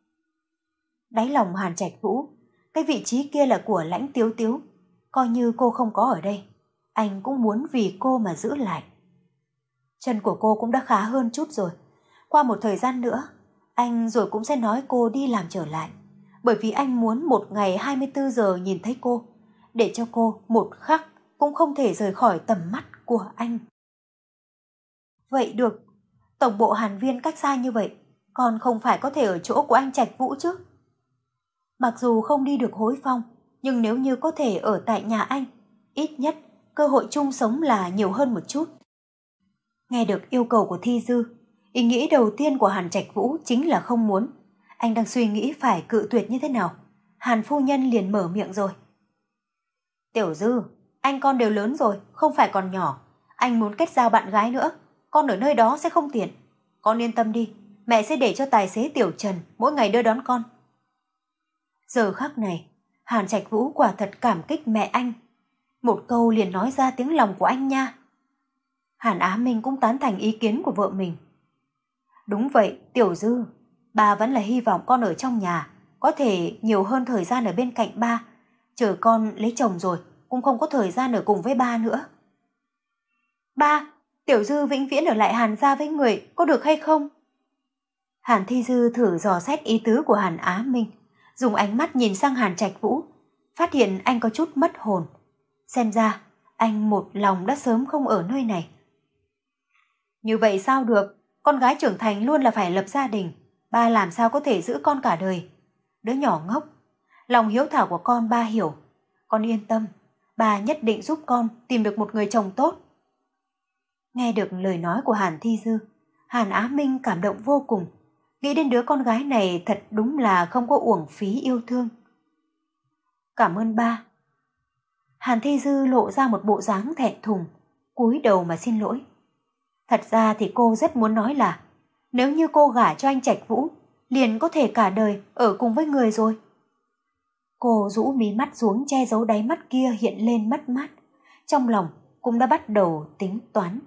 Đáy lòng Hàn Trạch Vũ, cái vị trí kia là của Lãnh Tiếu Tiếu. Coi như cô không có ở đây, anh cũng muốn vì cô mà giữ lại. Chân của cô cũng đã khá hơn chút rồi. Qua một thời gian nữa, anh rồi cũng sẽ nói cô đi làm trở lại. Bởi vì anh muốn một ngày hai mươi bốn giờ nhìn thấy cô, để cho cô một khắc cũng không thể rời khỏi tầm mắt của anh. Vậy được, tổng bộ Hàn Viên cách xa như vậy, còn không phải có thể ở chỗ của anh Trạch Vũ chứ? Mặc dù không đi được Hối Phong, nhưng nếu như có thể ở tại nhà anh, ít nhất cơ hội chung sống là nhiều hơn một chút. Nghe được yêu cầu của Thi Dư, ý nghĩ đầu tiên của Hàn Trạch Vũ chính là không muốn. Anh đang suy nghĩ phải cự tuyệt như thế nào. Hàn phu nhân liền mở miệng rồi. Tiểu Dư, anh con đều lớn rồi, không phải còn nhỏ. Anh muốn kết giao bạn gái nữa, con ở nơi đó sẽ không tiện. Con yên tâm đi, mẹ sẽ để cho tài xế Tiểu Trần mỗi ngày đưa đón con. Giờ khắc này, Hàn Trạch Vũ quả thật cảm kích mẹ anh. Một câu liền nói ra tiếng lòng của anh nha. Hàn Á Minh cũng tán thành ý kiến của vợ mình. Đúng vậy, Tiểu Dư, bà vẫn là hy vọng con ở trong nhà, có thể nhiều hơn thời gian ở bên cạnh ba. Chờ con lấy chồng rồi, cũng không có thời gian ở cùng với ba nữa. Ba, Tiểu Dư vĩnh viễn ở lại Hàn gia với người, có được hay không? Hàn Thi Dư thử dò xét ý tứ của Hàn Á Minh, dùng ánh mắt nhìn sang Hàn Trạch Vũ, phát hiện anh có chút mất hồn. Xem ra, anh một lòng đã sớm không ở nơi này. Như vậy sao được, con gái trưởng thành luôn là phải lập gia đình, ba làm sao có thể giữ con cả đời. Đứa nhỏ ngốc, lòng hiếu thảo của con ba hiểu. Con yên tâm, bà nhất định giúp con tìm được một người chồng tốt. Nghe được lời nói của Hàn Thi Dư, Hàn Á Minh cảm động vô cùng, nghĩ đến đứa con gái này thật đúng là không có uổng phí yêu thương. Cảm ơn ba. Hàn Thi Dư lộ ra một bộ dáng thẹn thùng, cúi đầu mà xin lỗi. Thật ra thì cô rất muốn nói là nếu như cô gả cho anh Trạch Vũ, liền có thể cả đời ở cùng với người rồi. Cô rũ mí mắt xuống che giấu đáy mắt kia hiện lên mất mát, trong lòng cũng đã bắt đầu tính toán.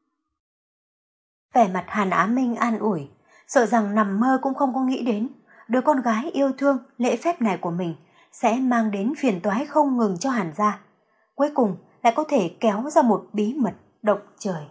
Vẻ mặt Hàn Á Minh an ủi, sợ rằng nằm mơ cũng không có nghĩ đến đứa con gái yêu thương lễ phép này của mình sẽ mang đến phiền toái không ngừng cho Hàn gia, cuối cùng lại có thể kéo ra một bí mật động trời.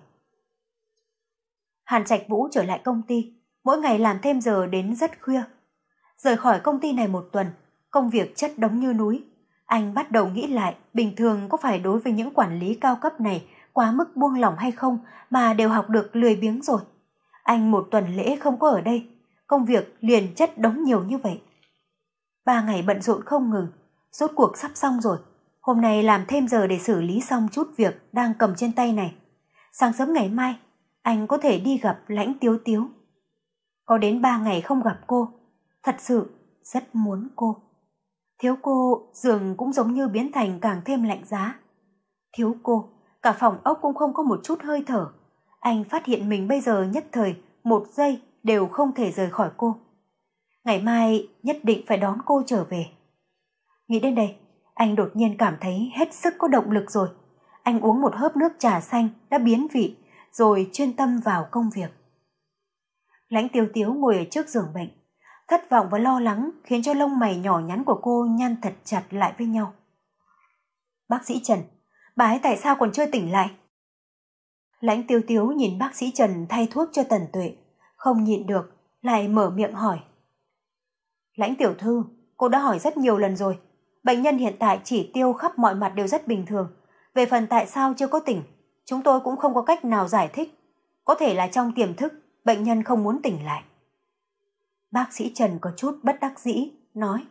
Hàn Trạch Vũ trở lại công ty, mỗi ngày làm thêm giờ đến rất khuya. Rời khỏi công ty này một tuần, công việc chất đống như núi. Anh bắt đầu nghĩ lại bình thường có phải đối với những quản lý cao cấp này quá mức buông lỏng hay không mà đều học được lười biếng rồi. Anh một tuần lễ không có ở đây, công việc liền chất đống nhiều như vậy. Ba ngày bận rộn không ngừng, rốt cuộc sắp xong rồi. Hôm nay làm thêm giờ để xử lý xong chút việc đang cầm trên tay này. Sáng sớm ngày mai, anh có thể đi gặp Lãnh Tiếu Tiếu. Có đến ba ngày không gặp cô, thật sự rất muốn cô. Thiếu cô, giường cũng giống như biến thành càng thêm lạnh giá. Thiếu cô, cả phòng ốc cũng không có một chút hơi thở. Anh phát hiện mình bây giờ nhất thời, một giây đều không thể rời khỏi cô. Ngày mai nhất định phải đón cô trở về. Nghĩ đến đây, anh đột nhiên cảm thấy hết sức có động lực rồi. Anh uống một hớp nước trà xanh đã biến vị, rồi chuyên tâm vào công việc. Lãnh Tiếu Tiếu ngồi ở trước giường bệnh, thất vọng và lo lắng khiến cho lông mày nhỏ nhắn của cô nhăn thật chặt lại với nhau. Bác sĩ Trần, bà ấy tại sao còn chưa tỉnh lại? Lãnh Tiếu Tiếu nhìn bác sĩ Trần thay thuốc cho Tần Tuệ, không nhịn được, lại mở miệng hỏi. Lãnh tiểu thư, cô đã hỏi rất nhiều lần rồi. Bệnh nhân hiện tại chỉ tiêu khắp mọi mặt đều rất bình thường. Về phần tại sao chưa có tỉnh, chúng tôi cũng không có cách nào giải thích. Có thể là trong tiềm thức, bệnh nhân không muốn tỉnh lại. Bác sĩ Trần có chút bất đắc dĩ, nói.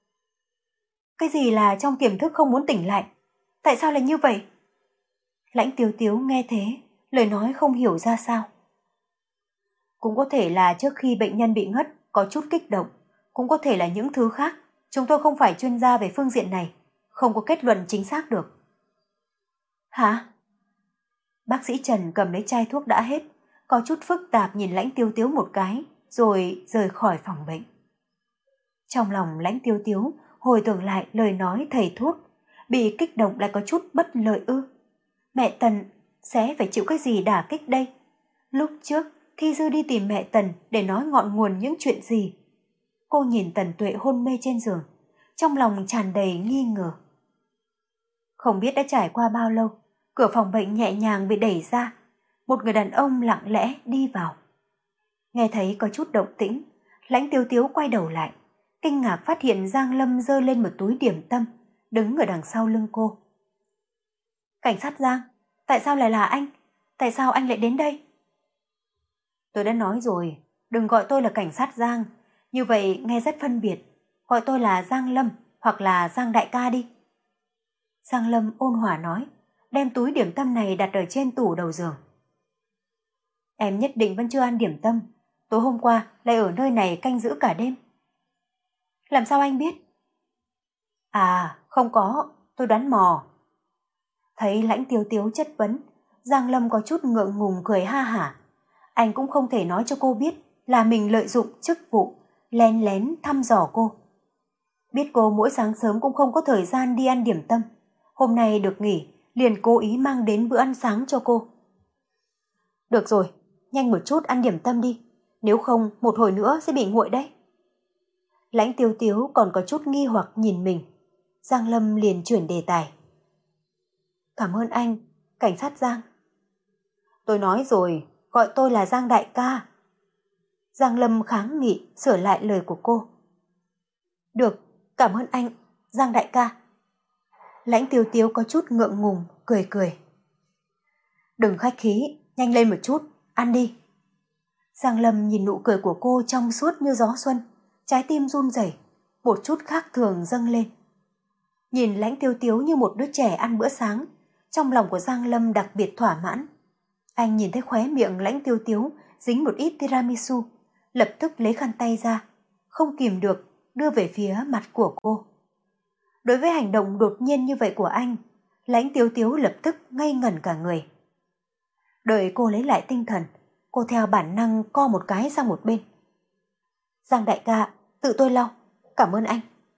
Cái gì là trong tiềm thức không muốn tỉnh lại? Tại sao lại như vậy? Lãnh Tiếu Tiếu nghe thế, lời nói không hiểu ra sao. Cũng có thể là trước khi bệnh nhân bị ngất có chút kích động, cũng có thể là những thứ khác. Chúng tôi không phải chuyên gia về phương diện này, không có kết luận chính xác được. Hả? Bác sĩ Trần cầm lấy chai thuốc đã hết, có chút phức tạp nhìn Lãnh Tiếu Tiếu một cái, rồi rời khỏi phòng bệnh. Trong lòng Lãnh Tiếu Tiếu hồi tưởng lại lời nói thầy thuốc, bị kích động lại có chút bất lợi ư. Mẹ Tần sẽ phải chịu cái gì đả kích đây? Lúc trước, Thi Dư đi tìm mẹ Tần để nói ngọn nguồn những chuyện gì. Cô nhìn Tần Tuệ hôn mê trên giường, trong lòng tràn đầy nghi ngờ. Không biết đã trải qua bao lâu, cửa phòng bệnh nhẹ nhàng bị đẩy ra, một người đàn ông lặng lẽ đi vào. Nghe thấy có chút động tĩnh, Lãnh Tiếu Tiếu quay đầu lại, kinh ngạc phát hiện Giang Lâm giơ lên một túi điểm tâm, đứng ở đằng sau lưng cô. Cảnh sát Giang, tại sao lại là anh? Tại sao anh lại đến đây? Tôi đã nói rồi, đừng gọi tôi là cảnh sát Giang, như vậy nghe rất phân biệt, gọi tôi là Giang Lâm hoặc là Giang đại ca đi. Giang Lâm ôn hòa nói, đem túi điểm tâm này đặt ở trên tủ đầu giường. Em nhất định vẫn chưa ăn điểm tâm, tối hôm qua lại ở nơi này canh giữ cả đêm. Làm sao anh biết? À, không có, tôi đoán mò. Thấy Lãnh Tiếu Tiếu chất vấn, Giang Lâm có chút ngượng ngùng cười ha hả. Anh cũng không thể nói cho cô biết là mình lợi dụng chức vụ, lén lén thăm dò cô. Biết cô mỗi sáng sớm cũng không có thời gian đi ăn điểm tâm, hôm nay được nghỉ, liền cố ý mang đến bữa ăn sáng cho cô. Được rồi, nhanh một chút ăn điểm tâm đi, nếu không một hồi nữa sẽ bị nguội đấy. Lãnh Tiếu Tiếu còn có chút nghi hoặc nhìn mình, Giang Lâm liền chuyển đề tài. Cảm ơn anh, cảnh sát Giang. Tôi nói rồi, gọi tôi là Giang đại ca. Giang Lâm kháng nghị sửa lại lời của cô. Được, cảm ơn anh, Giang đại ca. Lãnh Tiếu Tiếu có chút ngượng ngùng, cười cười. Đừng khách khí, nhanh lên một chút, ăn đi. Giang Lâm nhìn nụ cười của cô trong suốt như gió xuân, trái tim run rẩy, một chút khác thường dâng lên. Nhìn Lãnh Tiêu Tiếu như một đứa trẻ ăn bữa sáng, trong lòng của Giang Lâm đặc biệt thỏa mãn. Anh nhìn thấy khóe miệng Lãnh Tiêu Tiếu dính một ít tiramisu, lập tức lấy khăn tay ra, không kìm được đưa về phía mặt của cô. Đối với hành động đột nhiên như vậy của anh, Lãnh Tiêu Tiếu lập tức ngây ngẩn cả người. Đợi cô lấy lại tinh thần, cô theo bản năng co một cái sang một bên. Giang đại ca, tự tôi lau, cảm ơn anh.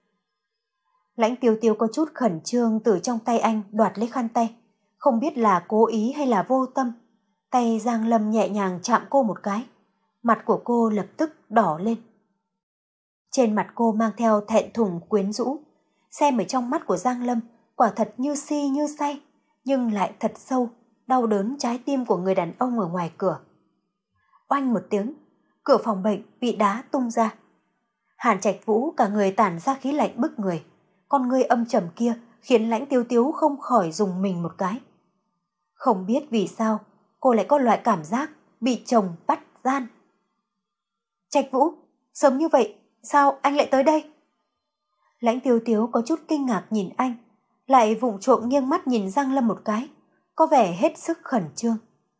Lãnh Tiêu Tiếu có chút khẩn trương từ trong tay anh đoạt lấy khăn tay, không biết là cố ý hay là vô tâm. Tay Giang Lâm nhẹ nhàng chạm cô một cái, mặt của cô lập tức đỏ lên. Trên mặt cô mang theo thẹn thùng quyến rũ, xem ở trong mắt của Giang Lâm quả thật như si như say, nhưng lại thật sâu, đau đớn trái tim của người đàn ông ở ngoài cửa. Oanh một tiếng, cửa phòng bệnh bị đá tung ra. Hàn Trạch Vũ cả người tản ra khí lạnh bức người, con ngươi âm trầm kia khiến Lãnh Tiêu Tiếu không khỏi rùng mình một cái. Không biết vì sao, cô lại có loại cảm giác bị chồng bắt gian. Trạch Vũ, sớm như vậy, sao anh lại tới đây? Lãnh Tiêu Tiếu có chút kinh ngạc nhìn anh, lại vụng trộm nghiêng mắt nhìn Giang Lâm một cái, có vẻ hết sức khẩn trương.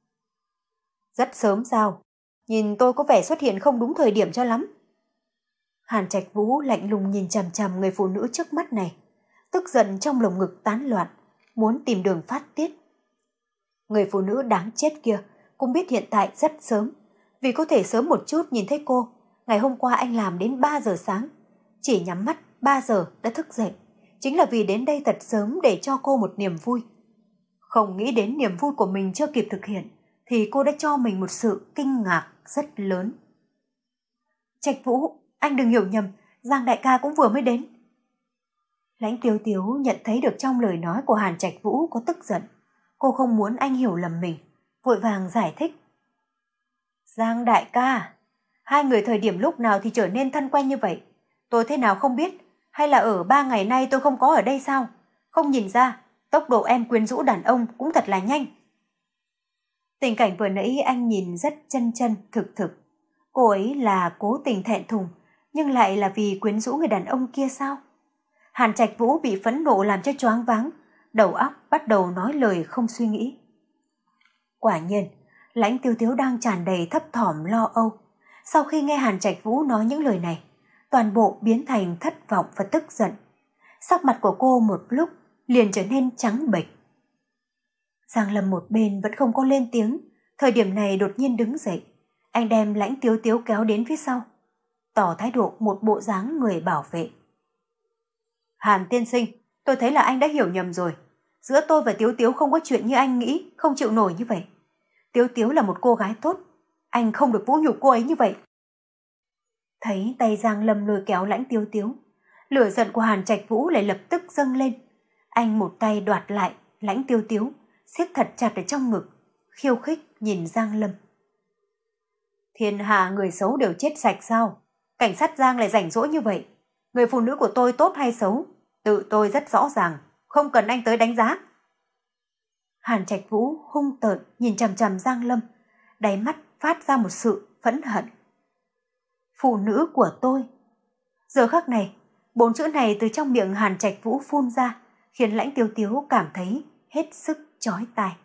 Rất sớm sao? Nhìn tôi có vẻ xuất hiện không đúng thời điểm cho lắm. Hàn Trạch Vũ lạnh lùng nhìn chằm chằm người phụ nữ trước mắt này, tức giận trong lồng ngực tán loạn, muốn tìm đường phát tiết. Người phụ nữ đáng chết kia cũng biết hiện tại rất sớm, vì có thể sớm một chút nhìn thấy cô. Ngày hôm qua anh làm đến ba giờ sáng, chỉ nhắm mắt ba giờ đã thức dậy, chính là vì đến đây thật sớm để cho cô một niềm vui. Không nghĩ đến niềm vui của mình chưa kịp thực hiện, thì cô đã cho mình một sự kinh ngạc rất lớn. Trạch Vũ, anh đừng hiểu nhầm, Giang đại ca cũng vừa mới đến. Lãnh Tiêu Tiếu nhận thấy được trong lời nói của Hàn Trạch Vũ có tức giận. Cô không muốn anh hiểu lầm mình, vội vàng giải thích. Giang đại ca, hai người thời điểm lúc nào thì trở nên thân quen như vậy? Tôi thế nào không biết, hay là ở ba ngày nay tôi không có ở đây sao? Không nhìn ra, tốc độ em quyến rũ đàn ông cũng thật là nhanh. Tình cảnh vừa nãy anh nhìn rất chân chân, thực thực. Cô ấy là cố tình thẹn thùng, nhưng lại là vì quyến rũ người đàn ông kia sao? Hàn Trạch Vũ bị phẫn nộ làm cho choáng váng, đầu óc bắt đầu nói lời không suy nghĩ. Quả nhiên, Lãnh Tiêu Tiếu đang tràn đầy thấp thỏm lo âu. Sau khi nghe Hàn Trạch Vũ nói những lời này, toàn bộ biến thành thất vọng và tức giận. Sắc mặt của cô một lúc liền trở nên trắng bệch. Giang Lâm một bên vẫn không có lên tiếng, thời điểm này đột nhiên đứng dậy. Anh đem Lãnh Tiêu Tiếu kéo đến phía sau, tỏ thái độ một bộ dáng người bảo vệ. Hàn tiên sinh, tôi thấy là anh đã hiểu nhầm rồi. Giữa tôi và Tiếu Tiếu không có chuyện như anh nghĩ, không chịu nổi như vậy. Tiếu Tiếu là một cô gái tốt, anh không được vũ nhục cô ấy như vậy. Thấy tay Giang Lâm lôi kéo Lãnh Tiêu Tiếu, lửa giận của Hàn Trạch Vũ lại lập tức dâng lên. Anh một tay đoạt lại Lãnh Tiêu Tiếu, siết thật chặt ở trong ngực, khiêu khích nhìn Giang Lâm. Thiên hạ người xấu đều chết sạch sao? Cảnh sát Giang lại rảnh rỗi như vậy. Người phụ nữ của tôi tốt hay xấu, tự tôi rất rõ ràng, không cần anh tới đánh giá. Hàn Trạch Vũ hung tợn nhìn chằm chằm Giang Lâm, đáy mắt phát ra một sự phẫn hận. Phụ nữ của tôi. Giờ khắc này, bốn chữ này từ trong miệng Hàn Trạch Vũ phun ra, khiến Lãnh Tiêu Tiếu cảm thấy hết sức chói tai.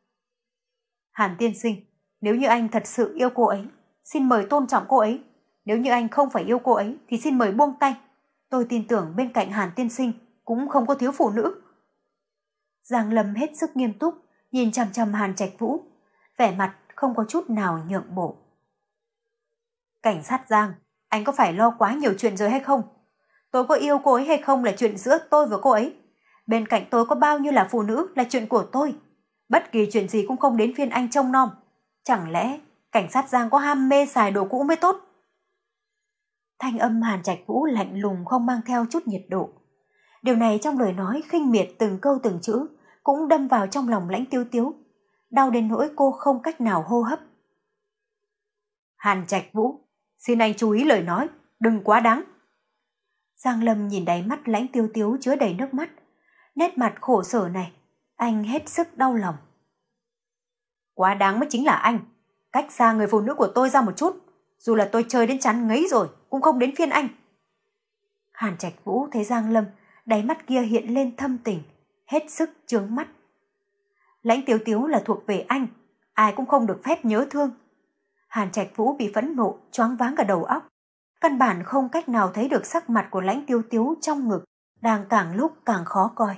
Hàn tiên sinh, nếu như anh thật sự yêu cô ấy, xin mời tôn trọng cô ấy. Nếu như anh không phải yêu cô ấy thì xin mời buông tay. Tôi tin tưởng bên cạnh Hàn tiên sinh cũng không có thiếu phụ nữ. Giang Lâm hết sức nghiêm túc, nhìn chằm chằm Hàn Trạch Vũ, vẻ mặt không có chút nào nhượng bộ. Cảnh sát Giang, anh có phải lo quá nhiều chuyện rồi hay không? Tôi có yêu cô ấy hay không là chuyện giữa tôi và cô ấy. Bên cạnh tôi có bao nhiêu là phụ nữ là chuyện của tôi. Bất kỳ chuyện gì cũng không đến phiên anh trông nom. Chẳng lẽ cảnh sát Giang có ham mê xài đồ cũ mới tốt? Thanh âm Hàn Trạch Vũ lạnh lùng không mang theo chút nhiệt độ. Điều này trong lời nói khinh miệt từng câu từng chữ cũng đâm vào trong lòng Lãnh Tiêu Tiếu, đau đến nỗi cô không cách nào hô hấp. Hàn Trạch Vũ, xin anh chú ý lời nói, đừng quá đáng. Giang Lâm nhìn đáy mắt Lãnh Tiêu Tiếu chứa đầy nước mắt, nét mặt khổ sở này, anh hết sức đau lòng. Quá đáng mới chính là anh, cách xa người phụ nữ của tôi ra một chút, dù là tôi chơi đến chán ngấy rồi cũng không đến phiên anh. Hàn Trạch Vũ thấy Giang Lâm đáy mắt kia hiện lên thâm tình, hết sức chướng mắt. Lãnh Tiếu Tiếu là thuộc về anh, ai cũng không được phép nhớ thương. Hàn Trạch Vũ bị phẫn nộ, choáng váng cả đầu óc. Căn bản không cách nào thấy được sắc mặt của Lãnh Tiếu Tiếu trong ngực, đang càng lúc càng khó coi.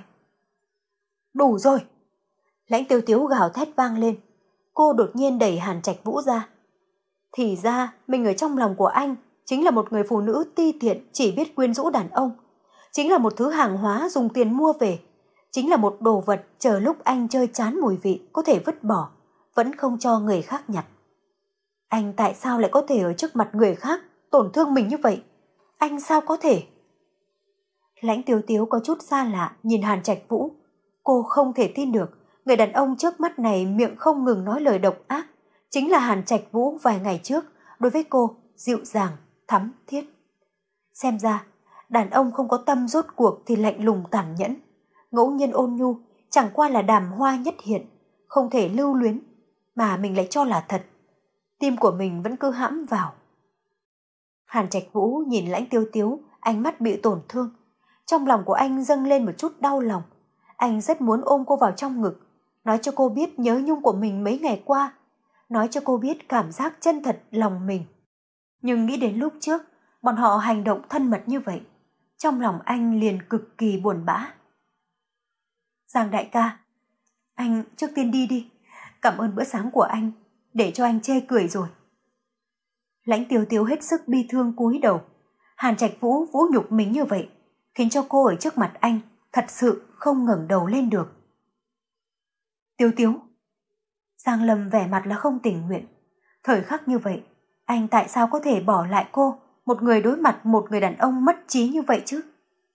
Đủ rồi! Lãnh Tiếu Tiếu gào thét vang lên. Cô đột nhiên đẩy Hàn Trạch Vũ ra. Thì ra, mình ở trong lòng của anh chính là một người phụ nữ ti tiện chỉ biết quyến rũ đàn ông. Chính là một thứ hàng hóa dùng tiền mua về. Chính là một đồ vật chờ lúc anh chơi chán mùi vị có thể vứt bỏ, vẫn không cho người khác nhặt. Anh tại sao lại có thể ở trước mặt người khác tổn thương mình như vậy? Anh sao có thể? Lãnh Tiếu Tiếu có chút xa lạ nhìn Hàn Trạch Vũ. Cô không thể tin được người đàn ông trước mắt này miệng không ngừng nói lời độc ác chính là Hàn Trạch Vũ vài ngày trước đối với cô dịu dàng, thắm thiết. Xem ra, đàn ông không có tâm rốt cuộc thì lạnh lùng tàn nhẫn. Ngẫu nhiên ôn nhu chẳng qua là đàm hoa nhất hiện, không thể lưu luyến, mà mình lại cho là thật. Tim của mình vẫn cứ hãm vào. Hàn Trạch Vũ nhìn Lãnh Tiếu Tiếu, ánh mắt bị tổn thương. Trong lòng của anh dâng lên một chút đau lòng. Anh rất muốn ôm cô vào trong ngực, nói cho cô biết nhớ nhung của mình mấy ngày qua, nói cho cô biết cảm giác chân thật lòng mình. Nhưng nghĩ đến lúc trước, bọn họ hành động thân mật như vậy, trong lòng anh liền cực kỳ buồn bã. Giang đại ca, anh trước tiên đi đi, cảm ơn bữa sáng của anh, để cho anh chê cười rồi. Lãnh Tiếu Tiếu hết sức bi thương cúi đầu. Hàn Trạch Vũ vũ nhục mình như vậy, khiến cho cô ở trước mặt anh thật sự không ngẩng đầu lên được. Tiếu Tiếu. Giang Lâm vẻ mặt là không tình nguyện. Thời khắc như vậy, anh tại sao có thể bỏ lại cô, một người đối mặt một người đàn ông mất trí như vậy chứ?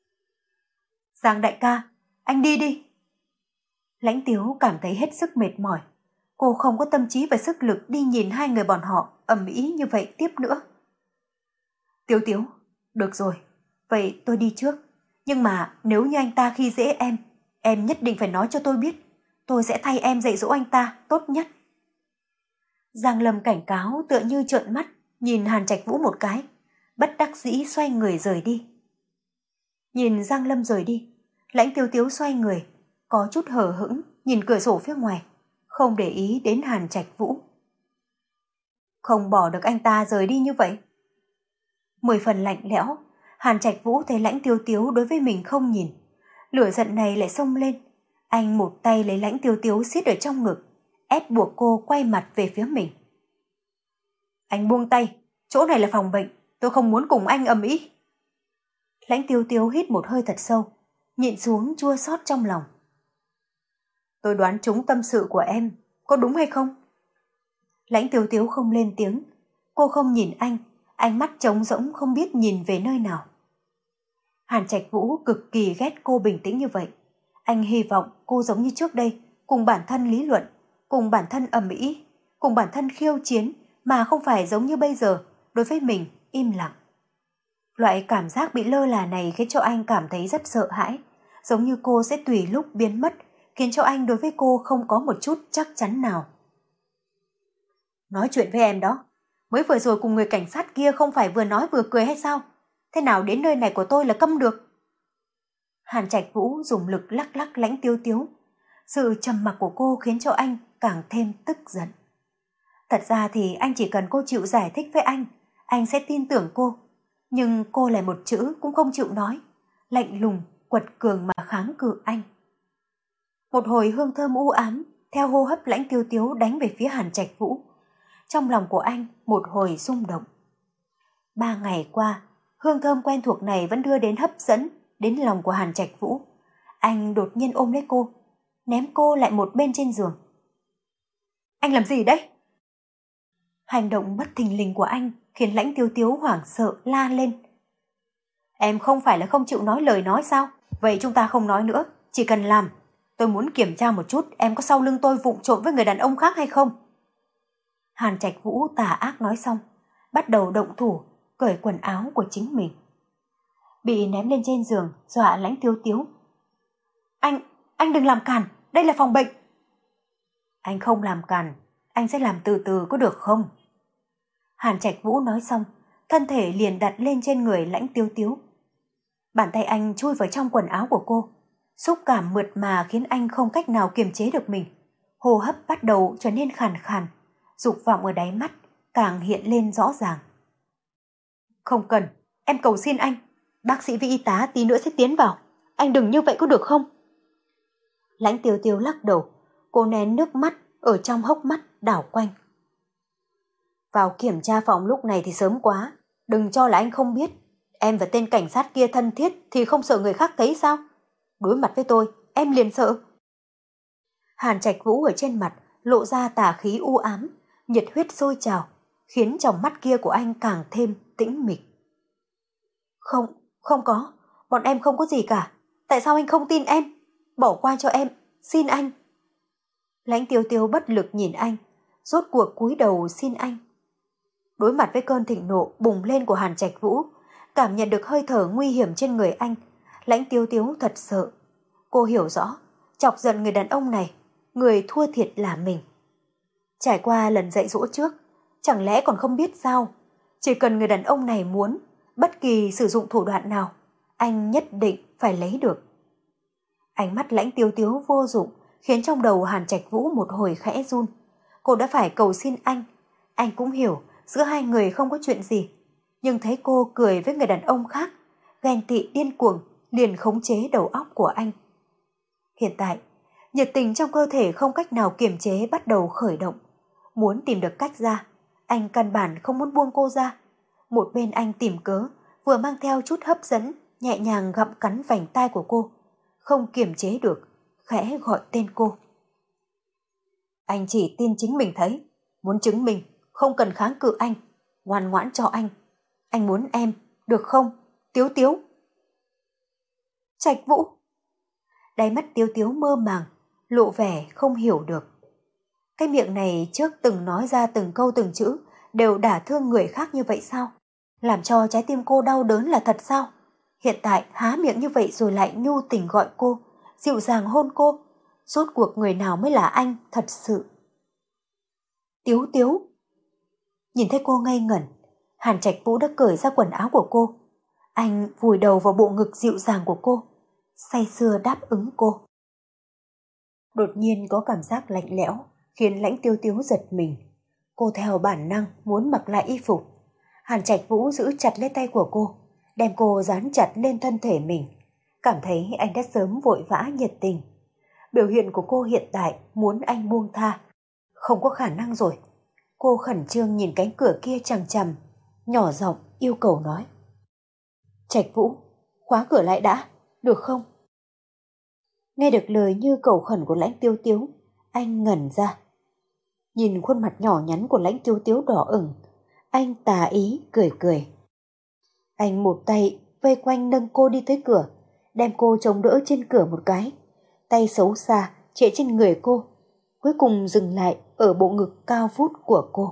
Giang đại ca, anh đi đi. Lãnh Tiếu cảm thấy hết sức mệt mỏi. Cô không có tâm trí và sức lực đi nhìn hai người bọn họ ầm ĩ như vậy tiếp nữa. Tiếu Tiếu, được rồi, vậy tôi đi trước. Nhưng mà nếu như anh ta khi dễ em, em nhất định phải nói cho tôi biết. Tôi sẽ thay em dạy dỗ anh ta tốt nhất. Giang Lâm cảnh cáo tựa như trợn mắt, nhìn Hàn Trạch Vũ một cái, bất đắc dĩ xoay người rời đi. Nhìn Giang Lâm rời đi, Lãnh Tiếu Tiếu xoay người, có chút hờ hững nhìn cửa sổ phía ngoài, không để ý đến Hàn Trạch Vũ. Không bỏ được anh ta rời đi như vậy. Mười phần lạnh lẽo, Hàn Trạch Vũ thấy Lãnh Tiếu Tiếu đối với mình không nhìn, lửa giận này lại xông lên. Anh một tay lấy Lãnh Tiếu Tiếu siết ở trong ngực, ép buộc cô quay mặt về phía mình. Anh buông tay, chỗ này là phòng bệnh, tôi không muốn cùng anh ầm ĩ. Lãnh Tiếu Tiếu hít một hơi thật sâu, nhịn xuống chua xót trong lòng. Tôi đoán trúng tâm sự của em, có đúng hay không? Lãnh Tiếu Tiếu không lên tiếng, cô không nhìn anh, ánh mắt trống rỗng không biết nhìn về nơi nào. Hàn Trạch Vũ cực kỳ ghét cô bình tĩnh như vậy. Anh hy vọng cô giống như trước đây, cùng bản thân lý luận, cùng bản thân ầm ĩ, cùng bản thân khiêu chiến, mà không phải giống như bây giờ, đối với mình im lặng. Loại cảm giác bị lơ là này khiến cho anh cảm thấy rất sợ hãi, giống như cô sẽ tùy lúc biến mất, khiến cho anh đối với cô không có một chút chắc chắn nào. Nói chuyện với em đó, mới vừa rồi cùng người cảnh sát kia không phải vừa nói vừa cười hay sao? Thế nào đến nơi này của tôi là câm được? Hàn Trạch Vũ dùng lực lắc lắc Lãnh Tiếu Tiếu. Sự trầm mặc của cô khiến cho anh càng thêm tức giận. Thật ra thì anh chỉ cần cô chịu giải thích với anh, anh sẽ tin tưởng cô. Nhưng cô lại một chữ cũng không chịu nói, lạnh lùng, quật cường mà kháng cự anh. Một hồi hương thơm u ám, theo hô hấp Lãnh Tiếu Tiếu đánh về phía Hàn Trạch Vũ. Trong lòng của anh một hồi rung động. Ba ngày qua, hương thơm quen thuộc này vẫn đưa đến hấp dẫn đến lòng của Hàn Trạch Vũ. Anh đột nhiên ôm lấy cô, ném cô lại một bên trên giường. Anh làm gì đấy? Hành động bất thình lình của anh khiến Lãnh Tiếu Tiếu hoảng sợ la lên. Em không phải là không chịu nói lời nói sao? Vậy chúng ta không nói nữa, chỉ cần làm. Tôi muốn kiểm tra một chút em có sau lưng tôi vụng trộm với người đàn ông khác hay không? Hàn Trạch Vũ tà ác nói xong, bắt đầu động thủ, cởi quần áo của chính mình. Bị ném lên trên giường, dọa Lãnh Tiếu Tiếu. Anh, anh đừng làm càn, đây là phòng bệnh. Anh không làm càn, anh sẽ làm từ từ có được không? Hàn Trạch Vũ nói xong, thân thể liền đặt lên trên người Lãnh Tiếu Tiếu. Bàn tay anh chui vào trong quần áo của cô. Xúc cảm mượt mà khiến anh không cách nào kiềm chế được mình. Hô hấp bắt đầu trở nên khàn khàn, dục vọng ở đáy mắt càng hiện lên rõ ràng. Không cần, em cầu xin anh. Bác sĩ với y tá tí nữa sẽ tiến vào. Anh đừng như vậy có được không? Lãnh Tiêu Tiêu lắc đầu, cô nén nước mắt ở trong hốc mắt đảo quanh. Vào kiểm tra phòng lúc này thì sớm quá, đừng cho là anh không biết. Em và tên cảnh sát kia thân thiết thì không sợ người khác thấy sao? Đối mặt với tôi, em liền sợ. Hàn Trạch Vũ ở trên mặt lộ ra tà khí u ám, nhiệt huyết sôi trào, khiến trong mắt kia của anh càng thêm tĩnh mịch. Không, không có, bọn em không có gì cả. Tại sao anh không tin em? Bỏ qua cho em, xin anh. Lãnh Tiêu Tiêu bất lực nhìn anh, rốt cuộc cúi đầu xin anh. Đối mặt với cơn thịnh nộ bùng lên của Hàn Trạch Vũ, cảm nhận được hơi thở nguy hiểm trên người anh, Lãnh Tiêu Tiêu thật sợ. Cô hiểu rõ, chọc giận người đàn ông này, người thua thiệt là mình. Trải qua lần dạy dỗ trước, chẳng lẽ còn không biết sao? Chỉ cần người đàn ông này muốn, bất kỳ sử dụng thủ đoạn nào, anh nhất định phải lấy được. Ánh mắt Lãnh Tiêu Tiêu vô dụng, khiến trong đầu Hàn Trạch Vũ một hồi khẽ run. Cô đã phải cầu xin anh. Anh cũng hiểu giữa hai người không có chuyện gì. Nhưng thấy cô cười với người đàn ông khác, ghen tị điên cuồng liền khống chế đầu óc của anh. Hiện tại, nhiệt tình trong cơ thể không cách nào kiềm chế bắt đầu khởi động. Muốn tìm được cách ra, anh căn bản không muốn buông cô ra. Một bên anh tìm cớ, vừa mang theo chút hấp dẫn, nhẹ nhàng gặm cắn vành tai của cô. Không kiềm chế được, khẽ gọi tên cô. Anh chỉ tin chính mình thấy, muốn chứng minh, không cần kháng cự anh, ngoan ngoãn cho anh. Anh muốn em, được không? Tiếu Tiếu. Trạch Vũ. Đáy mắt Tiếu Tiếu mơ màng, lộ vẻ không hiểu được. Cái miệng này trước từng nói ra từng câu từng chữ, đều đả thương người khác như vậy sao? Làm cho trái tim cô đau đớn là thật sao? Hiện tại há miệng như vậy rồi lại nhu tình gọi cô, dịu dàng hôn cô. Rốt cuộc người nào mới là anh thật sự? Tiếu Tiếu. Nhìn thấy cô ngây ngẩn, Hàn Trạch Vũ đã cởi ra quần áo của cô. Anh vùi đầu vào bộ ngực dịu dàng của cô, say sưa đáp ứng cô. Đột nhiên có cảm giác lạnh lẽo, khiến Lãnh Tiêu Tiếu giật mình. Cô theo bản năng muốn mặc lại y phục. Hàn Trạch Vũ giữ chặt lấy tay của cô, đem cô dán chặt lên thân thể mình. Cảm thấy anh đã sớm vội vã nhiệt tình. Biểu hiện của cô hiện tại muốn anh buông tha. Không có khả năng rồi. Cô khẩn trương nhìn cánh cửa kia chằm chằm, nhỏ giọng yêu cầu nói. Trạch Vũ, khóa cửa lại đã, được không? Nghe được lời như cầu khẩn của Lãnh Tiêu Tiếu, anh ngẩn ra. Nhìn khuôn mặt nhỏ nhắn của Lãnh Tiêu Tiếu đỏ ửng, anh tà ý cười cười. Anh một tay vây quanh nâng cô đi tới cửa, đem cô chống đỡ trên cửa một cái, tay xấu xa chạy trên người cô, cuối cùng dừng lại ở bộ ngực cao vút của cô.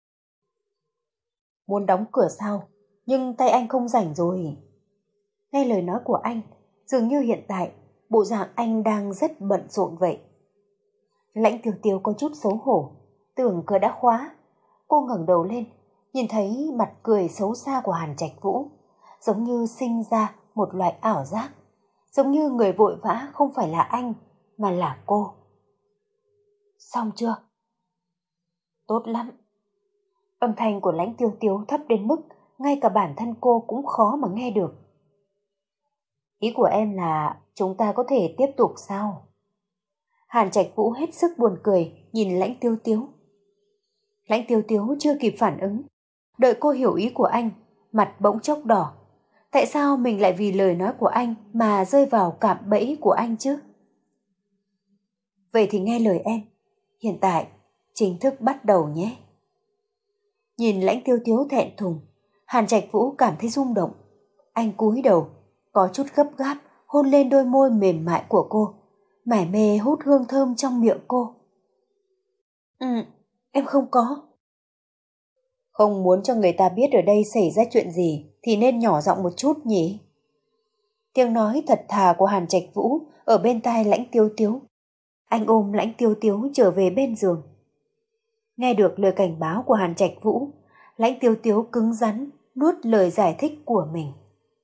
Muốn đóng cửa sao? Nhưng tay anh không rảnh rồi. Nghe lời nói của anh, dường như hiện tại bộ dạng anh đang rất bận rộn vậy. Lãnh Tiêu Tiếu có chút xấu hổ, tưởng cửa đã khóa. Cô ngẩng đầu lên, nhìn thấy mặt cười xấu xa của Hàn Trạch Vũ, giống như sinh ra một loại ảo giác, giống như người vội vã không phải là anh mà là cô. Xong chưa? Tốt lắm. Âm thanh của Lãnh Tiêu Tiếu thấp đến mức ngay cả bản thân cô cũng khó mà nghe được. Ý của em là chúng ta có thể tiếp tục sao? Hàn Trạch Vũ hết sức buồn cười nhìn Lãnh Tiêu Tiếu. Lãnh Tiêu Tiếu chưa kịp phản ứng, đợi cô hiểu ý của anh, mặt bỗng chốc đỏ. Tại sao mình lại vì lời nói của anh mà rơi vào cạm bẫy của anh chứ? Vậy thì nghe lời em, hiện tại chính thức bắt đầu nhé. Nhìn Lãnh Tiêu Tiếu thẹn thùng, Hàn Trạch Vũ cảm thấy rung động. Anh cúi đầu, có chút gấp gáp hôn lên đôi môi mềm mại của cô, mải mê hút hương thơm trong miệng cô. Ừ, em không có. Không muốn cho người ta biết ở đây xảy ra chuyện gì thì nên nhỏ giọng một chút nhỉ? Tiếng nói thật thà của Hàn Trạch Vũ ở bên tai Lãnh Tiêu Tiếu. Anh ôm Lãnh Tiêu Tiếu trở về bên giường. Nghe được lời cảnh báo của Hàn Trạch Vũ, Lãnh Tiêu Tiếu cứng rắn nuốt lời giải thích của mình.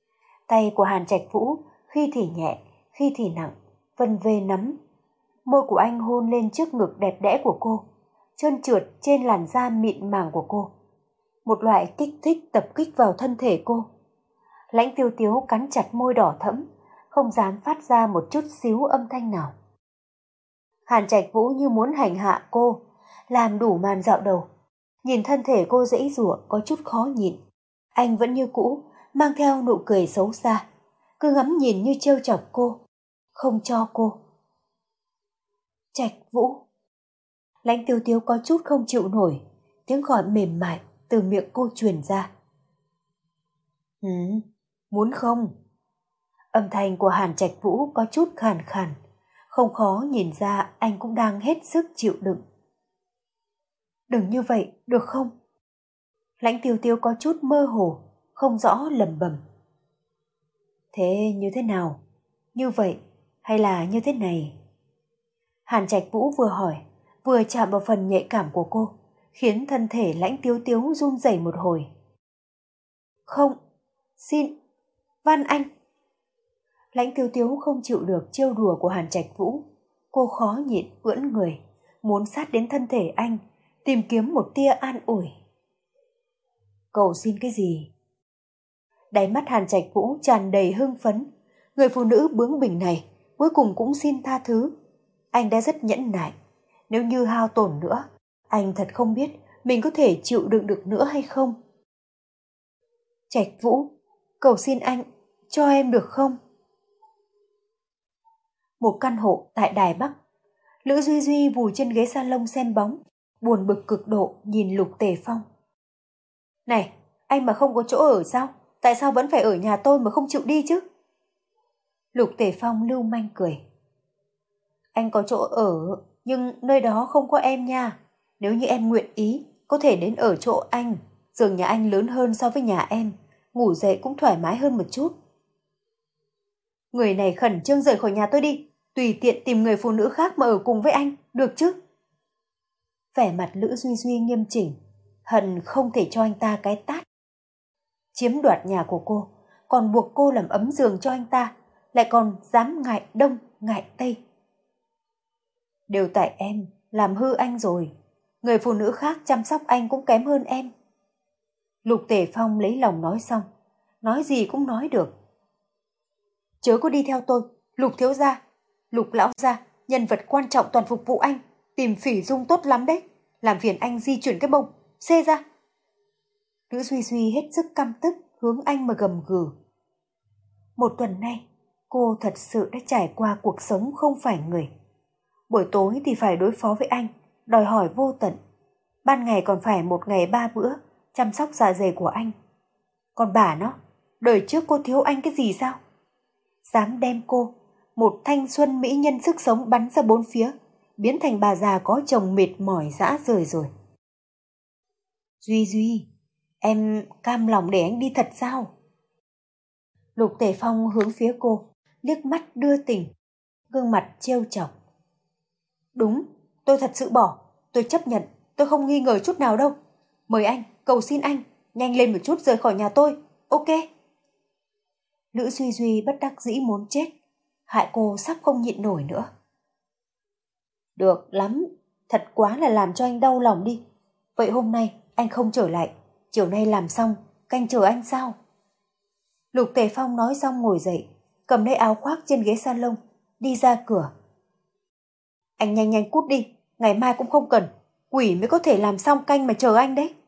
Tay của Hàn Trạch Vũ khi thì nhẹ, khi thì nặng, vân vê nắm. Môi của anh hôn lên trước ngực đẹp đẽ của cô, trơn trượt trên làn da mịn màng của cô. Một loại kích thích tập kích vào thân thể cô. Lãnh Tiêu Tiếu cắn chặt môi đỏ thẫm, không dám phát ra một chút xíu âm thanh nào. Hàn Trạch Vũ như muốn hành hạ cô, làm đủ màn dạo đầu. Nhìn thân thể cô giãy giụa có chút khó nhịn. Anh vẫn như cũ, mang theo nụ cười xấu xa, cứ ngắm nhìn như trêu chọc cô, không cho cô. Trạch Vũ. Lãnh Tiêu Tiếu có chút không chịu nổi, tiếng gọi mềm mại từ miệng cô truyền ra. Ừ, muốn không? Âm thanh của Hàn Trạch Vũ có chút khàn khàn, không khó nhìn ra anh cũng đang hết sức chịu đựng. Đừng như vậy, được không? Lãnh Tiêu Tiêu có chút mơ hồ, không rõ lẩm bẩm. Thế như thế nào? Như vậy hay là như thế này? Hàn Trạch Vũ vừa hỏi, vừa chạm vào phần nhạy cảm của cô, khiến thân thể Lãnh Tiêu Tiếu run rẩy một hồi. Không, xin, van anh. Lãnh Tiêu Tiếu không chịu được trêu đùa của Hàn Trạch Vũ. Cô khó nhịn ưỡn người, muốn sát đến thân thể anh, tìm kiếm một tia an ủi. Cầu xin cái gì? Đáy mắt Hàn Trạch Vũ tràn đầy hưng phấn. Người phụ nữ bướng bỉnh này cuối cùng cũng xin tha thứ. Anh đã rất nhẫn nại. Nếu như hao tổn nữa, anh thật không biết mình có thể chịu đựng được nữa hay không. Trạch Vũ, cầu xin anh, cho em được không? Một căn hộ tại Đài Bắc. Lữ Duy Duy vùi trên ghế salon xem bóng, buồn bực cực độ nhìn Lục Tề Phong. Này, anh mà không có chỗ ở sao? Tại sao vẫn phải ở nhà tôi mà không chịu đi chứ? Lục Tề Phong lưu manh cười. Anh có chỗ ở, nhưng nơi đó không có em nha. Nếu như em nguyện ý, có thể đến ở chỗ anh. Giường nhà anh lớn hơn so với nhà em, ngủ dậy cũng thoải mái hơn một chút. Người này khẩn trương rời khỏi nhà tôi đi, tùy tiện tìm người phụ nữ khác mà ở cùng với anh, được chứ? Vẻ mặt Lữ Duy Duy nghiêm chỉnh, hận không thể cho anh ta cái tát. Chiếm đoạt nhà của cô, còn buộc cô làm ấm giường cho anh ta, lại còn dám ngại đông, ngại tây. Đều tại em, làm hư anh rồi. Người phụ nữ khác chăm sóc anh cũng kém hơn em. Lục Tề Phong lấy lòng nói xong, nói gì cũng nói được. Chớ có đi theo tôi, Lục thiếu gia, Lục lão gia, nhân vật quan trọng toàn phục vụ anh, tìm Phỉ Dung tốt lắm đấy, làm phiền anh di chuyển cái bông, xê ra. Lữ Duy Duy hết sức căm tức hướng anh mà gầm gừ. Một tuần nay, cô thật sự đã trải qua cuộc sống không phải người. Buổi tối thì phải đối phó với anh, đòi hỏi vô tận. Ban ngày còn phải một ngày ba bữa chăm sóc dạ dày của anh. Còn bà nó, đời trước cô thiếu anh cái gì sao? Dám đem cô, một thanh xuân mỹ nhân sức sống bắn ra bốn phía, biến thành bà già có chồng mệt mỏi rã rời rồi. Duy Duy, em cam lòng để anh đi thật sao? Lục Tề Phong hướng phía cô, liếc mắt đưa tình, gương mặt trêu chọc. Đúng, tôi thật sự bỏ, tôi chấp nhận, tôi không nghi ngờ chút nào đâu. Mời anh, cầu xin anh, nhanh lên một chút rời khỏi nhà tôi, ok? Lữ Duy Duy bất đắc dĩ muốn chết, hại cô sắp không nhịn nổi nữa. Được lắm, thật quá là làm cho anh đau lòng đi. Vậy hôm nay anh không trở lại, chiều nay làm xong, canh chờ anh sao? Lục Tề Phong nói xong ngồi dậy, cầm lấy áo khoác trên ghế salon, đi ra cửa. Anh nhanh nhanh cút đi, ngày mai cũng không cần, quỷ mới có thể làm xong canh mà chờ anh đấy.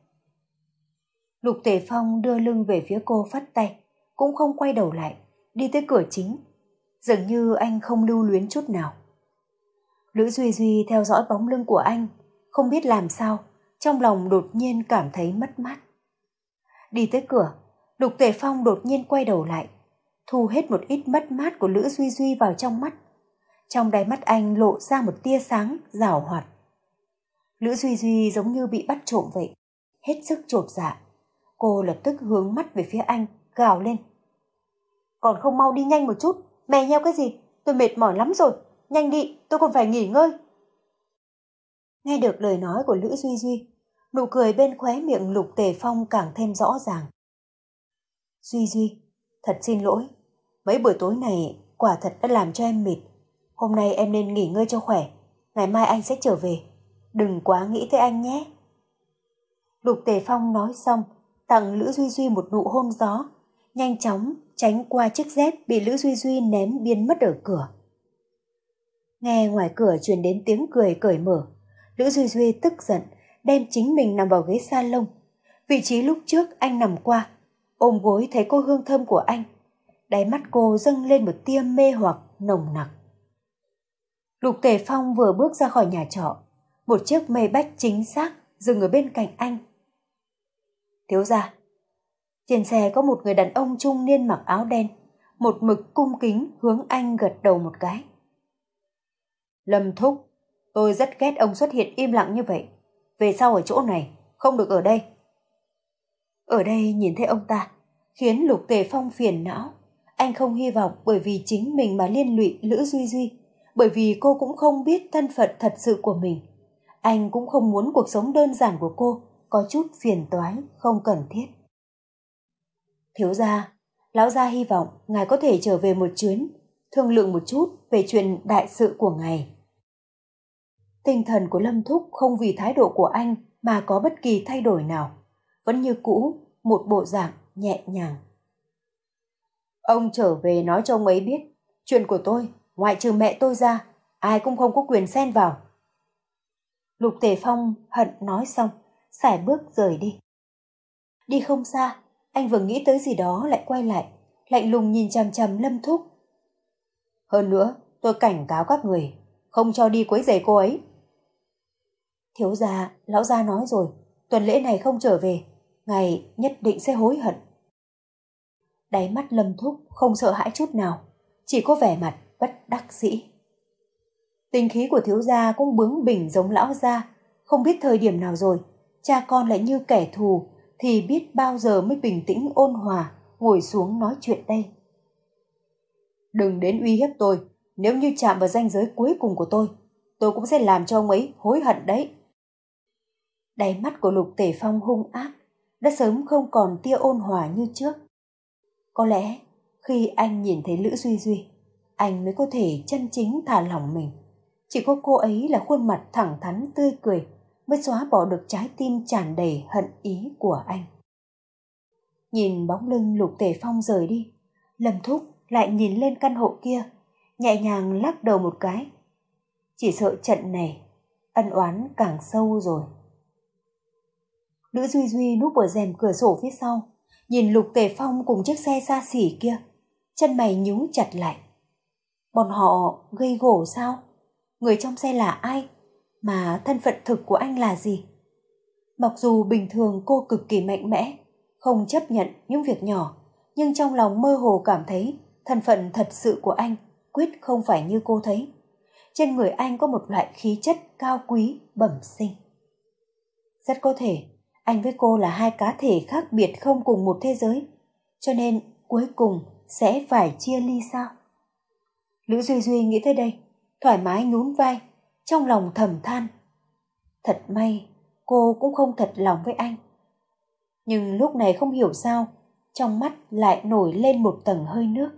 Lục Tề Phong đưa lưng về phía cô phất tay, cũng không quay đầu lại, đi tới cửa chính. Dường như anh không lưu luyến chút nào. Lữ Duy Duy theo dõi bóng lưng của anh, không biết làm sao, trong lòng đột nhiên cảm thấy mất mát. Đi tới cửa, Lục Tề Phong đột nhiên quay đầu lại, thu hết một ít mất mát của Lữ Duy Duy vào trong mắt. Trong đáy mắt anh lộ ra một tia sáng giảo hoạt. Lữ Duy Duy giống như bị bắt trộm vậy, hết sức chột dạ. Cô lập tức hướng mắt về phía anh, gào lên. Còn không mau đi nhanh một chút, mè nheo cái gì, tôi mệt mỏi lắm rồi, nhanh đi, tôi còn phải nghỉ ngơi. Nghe được lời nói của Lữ Duy Duy, nụ cười bên khóe miệng Lục Tề Phong càng thêm rõ ràng. Duy Duy, Thật xin lỗi, mấy buổi tối này quả thật đã làm cho em mệt. Hôm nay em nên nghỉ ngơi cho khỏe, ngày mai anh sẽ trở về. Đừng quá nghĩ tới anh nhé. Lục Tề Phong nói xong, tặng Lữ Duy Duy một nụ hôn gió, nhanh chóng tránh qua chiếc dép bị Lữ Duy Duy ném biến mất ở cửa. Nghe ngoài cửa truyền đến tiếng cười cởi mở, Lữ Duy Duy tức giận, đem chính mình nằm vào ghế salon, vị trí lúc trước anh nằm qua, ôm gối thấy cô hương thơm của anh. Đáy mắt cô dâng lên một tia mê hoặc nồng nặc. Lục Tề Phong vừa bước ra khỏi nhà trọ, một chiếc Maybach chính xác dừng ở bên cạnh anh. Thiếu gia. Trên xe có một người đàn ông trung niên mặc áo đen, một mực cung kính hướng anh gật đầu một cái. Lâm thúc, tôi rất ghét ông xuất hiện im lặng như vậy. Về sau ở chỗ này, không được ở đây. Ở đây nhìn thấy ông ta, khiến Lục Tề Phong phiền não. Anh không hy vọng bởi vì chính mình mà liên lụy Lữ Duy Duy, bởi vì cô cũng không biết thân phận thật sự của mình. Anh cũng không muốn cuộc sống đơn giản của cô có chút phiền toái không cần thiết. Thiếu gia, lão gia hy vọng ngài có thể trở về một chuyến, thương lượng một chút về chuyện đại sự của ngài. Tinh thần của Lâm Thúc không vì thái độ của anh mà có bất kỳ thay đổi nào, vẫn như cũ, một bộ dạng nhẹ nhàng. Ông trở về nói cho ông ấy biết, chuyện của tôi, ngoại trừ mẹ tôi ra, ai cũng không có quyền xen vào. Lục Tề Phong hận nói xong, sải bước rời đi. Đi không xa, anh vừa nghĩ tới gì đó lại quay lại, lạnh lùng nhìn chằm chằm Lâm Thúc. Hơn nữa, tôi cảnh cáo các người, không cho đi quấy rầy cô ấy. Thiếu gia, lão gia nói rồi, tuần lễ này không trở về, ngài nhất định sẽ hối hận. Đáy mắt Lâm Thúc không sợ hãi chút nào, chỉ có vẻ mặt bất đắc dĩ. Tính khí của thiếu gia cũng bướng bỉnh giống lão gia, không biết thời điểm nào rồi, cha con lại như kẻ thù, thì biết bao giờ mới bình tĩnh ôn hòa, ngồi xuống nói chuyện đây. Đừng đến uy hiếp tôi, nếu như chạm vào ranh giới cuối cùng của tôi, tôi cũng sẽ làm cho ông ấy hối hận đấy. Đáy mắt của Lục Tề Phong hung ác, đã sớm không còn tia ôn hòa như trước. Có lẽ khi anh nhìn thấy Lữ Duy Duy, anh mới có thể chân chính thả lỏng mình. Chỉ có cô ấy là khuôn mặt thẳng thắn tươi cười mới xóa bỏ được trái tim tràn đầy hận ý của anh. Nhìn bóng lưng Lục Tề Phong rời đi, Lâm Thúc lại nhìn lên căn hộ kia, nhẹ nhàng lắc đầu một cái. Chỉ sợ trận này ân oán càng sâu rồi. Lữ Duy Duy núp ở rèm cửa sổ phía sau, nhìn Lục Tề Phong cùng chiếc xe xa xỉ kia, chân mày nhíu chặt lại. Bọn họ gây gổ sao? Người trong xe là ai? Mà thân phận thực của anh là gì? Mặc dù bình thường cô cực kỳ mạnh mẽ, không chấp nhận những việc nhỏ, nhưng trong lòng mơ hồ cảm thấy thân phận thật sự của anh quyết không phải như cô thấy. Trên người anh có một loại khí chất cao quý, bẩm sinh. Rất có thể anh với cô là hai cá thể khác biệt không cùng một thế giới, cho nên cuối cùng sẽ phải chia ly sao? Lữ Duy Duy nghĩ tới đây, thoải mái nhún vai, trong lòng thầm than. Thật may, cô cũng không thật lòng với anh. Nhưng lúc này không hiểu sao, trong mắt lại nổi lên một tầng hơi nước.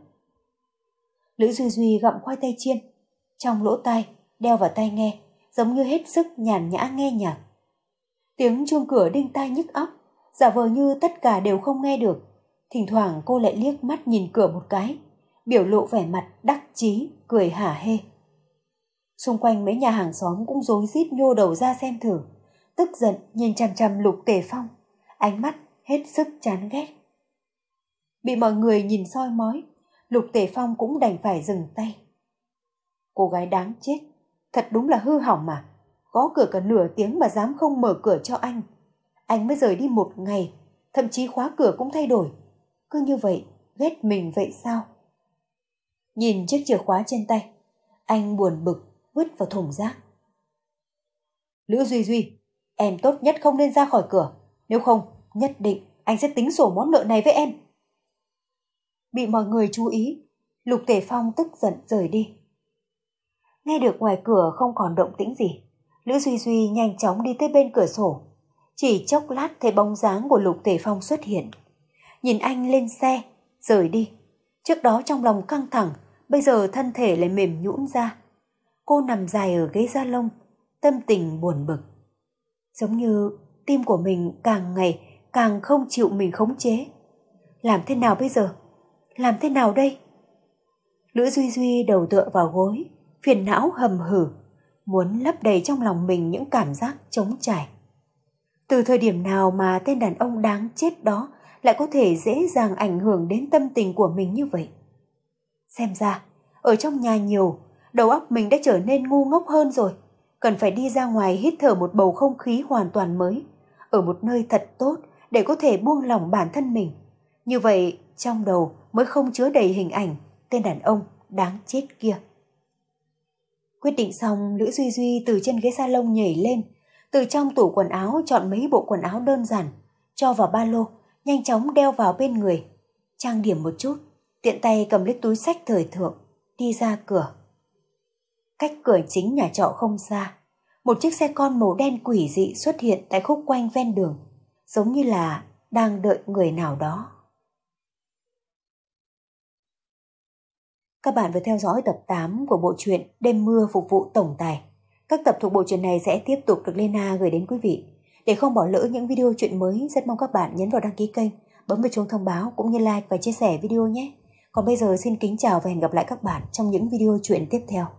Lữ Duy Duy gặm khoai tây chiên, trong lỗ tai đeo vào tai nghe, giống như hết sức nhàn nhã nghe nhạc. Tiếng chuông cửa đinh tai nhức óc, giả vờ như tất cả đều không nghe được. Thỉnh thoảng cô lại liếc mắt nhìn cửa một cái, biểu lộ vẻ mặt đắc chí, cười hả hê. Xung quanh mấy nhà hàng xóm cũng rối rít nhô đầu ra xem thử, tức giận nhìn chằm chằm Lục Tề Phong, ánh mắt hết sức chán ghét. Bị mọi người nhìn soi mói, Lục Tề Phong cũng đành phải dừng tay. Cô gái đáng chết, thật đúng là hư hỏng mà, gõ cửa cả nửa tiếng mà dám không mở cửa cho anh. Anh mới rời đi một ngày, thậm chí khóa cửa cũng thay đổi. Cứ như vậy, ghét mình vậy sao? Nhìn chiếc chìa khóa trên tay, anh buồn bực vứt vào thùng rác. Lữ Duy Duy, em tốt nhất không nên ra khỏi cửa, nếu không nhất định anh sẽ tính sổ món nợ này với em. Bị mọi người chú ý, Lục Tề Phong tức giận rời đi. Nghe được ngoài cửa không còn động tĩnh gì, Lữ Duy Duy nhanh chóng đi tới bên cửa sổ. Chỉ chốc lát thấy bóng dáng của Lục Tề Phong xuất hiện. Nhìn anh lên xe, rời đi, Trước đó trong lòng căng thẳng, bây giờ thân thể lại mềm nhũn ra. Cô nằm dài ở ghế salon, tâm tình buồn bực. Giống như tim của mình càng ngày càng không chịu mình khống chế. Làm thế nào bây giờ? Làm thế nào đây? Lữ Duy Duy đầu tựa vào gối, phiền não hầm hử, muốn lấp đầy trong lòng mình những cảm giác trống trải. Từ thời điểm nào mà tên đàn ông đáng chết đó lại có thể dễ dàng ảnh hưởng đến tâm tình của mình như vậy? Xem ra, ở trong nhà nhiều, đầu óc mình đã trở nên ngu ngốc hơn rồi. Cần phải đi ra ngoài hít thở một bầu không khí hoàn toàn mới, ở một nơi thật tốt để có thể buông lỏng bản thân mình. Như vậy, trong đầu mới không chứa đầy hình ảnh tên đàn ông đáng chết kia. Quyết định xong, Lữ Duy Duy từ trên ghế salon nhảy lên, từ trong tủ quần áo chọn mấy bộ quần áo đơn giản, cho vào ba lô, nhanh chóng đeo vào bên người, trang điểm một chút, tiện tay cầm lấy túi xách thời thượng, đi ra cửa. Cách cửa chính nhà trọ không xa, một chiếc xe con màu đen quỷ dị xuất hiện tại khúc quanh ven đường, giống như là đang đợi người nào đó. Các bạn vừa theo dõi tập tám của bộ truyện Đêm mưa phục vụ tổng tài. Các tập thuộc bộ truyện này sẽ tiếp tục được Lena gửi đến quý vị. Để không bỏ lỡ những video truyện mới, rất mong các bạn nhấn vào đăng ký kênh, bấm vào chuông thông báo cũng như like và chia sẻ video nhé. Còn bây giờ xin kính chào và hẹn gặp lại các bạn trong những video truyện tiếp theo.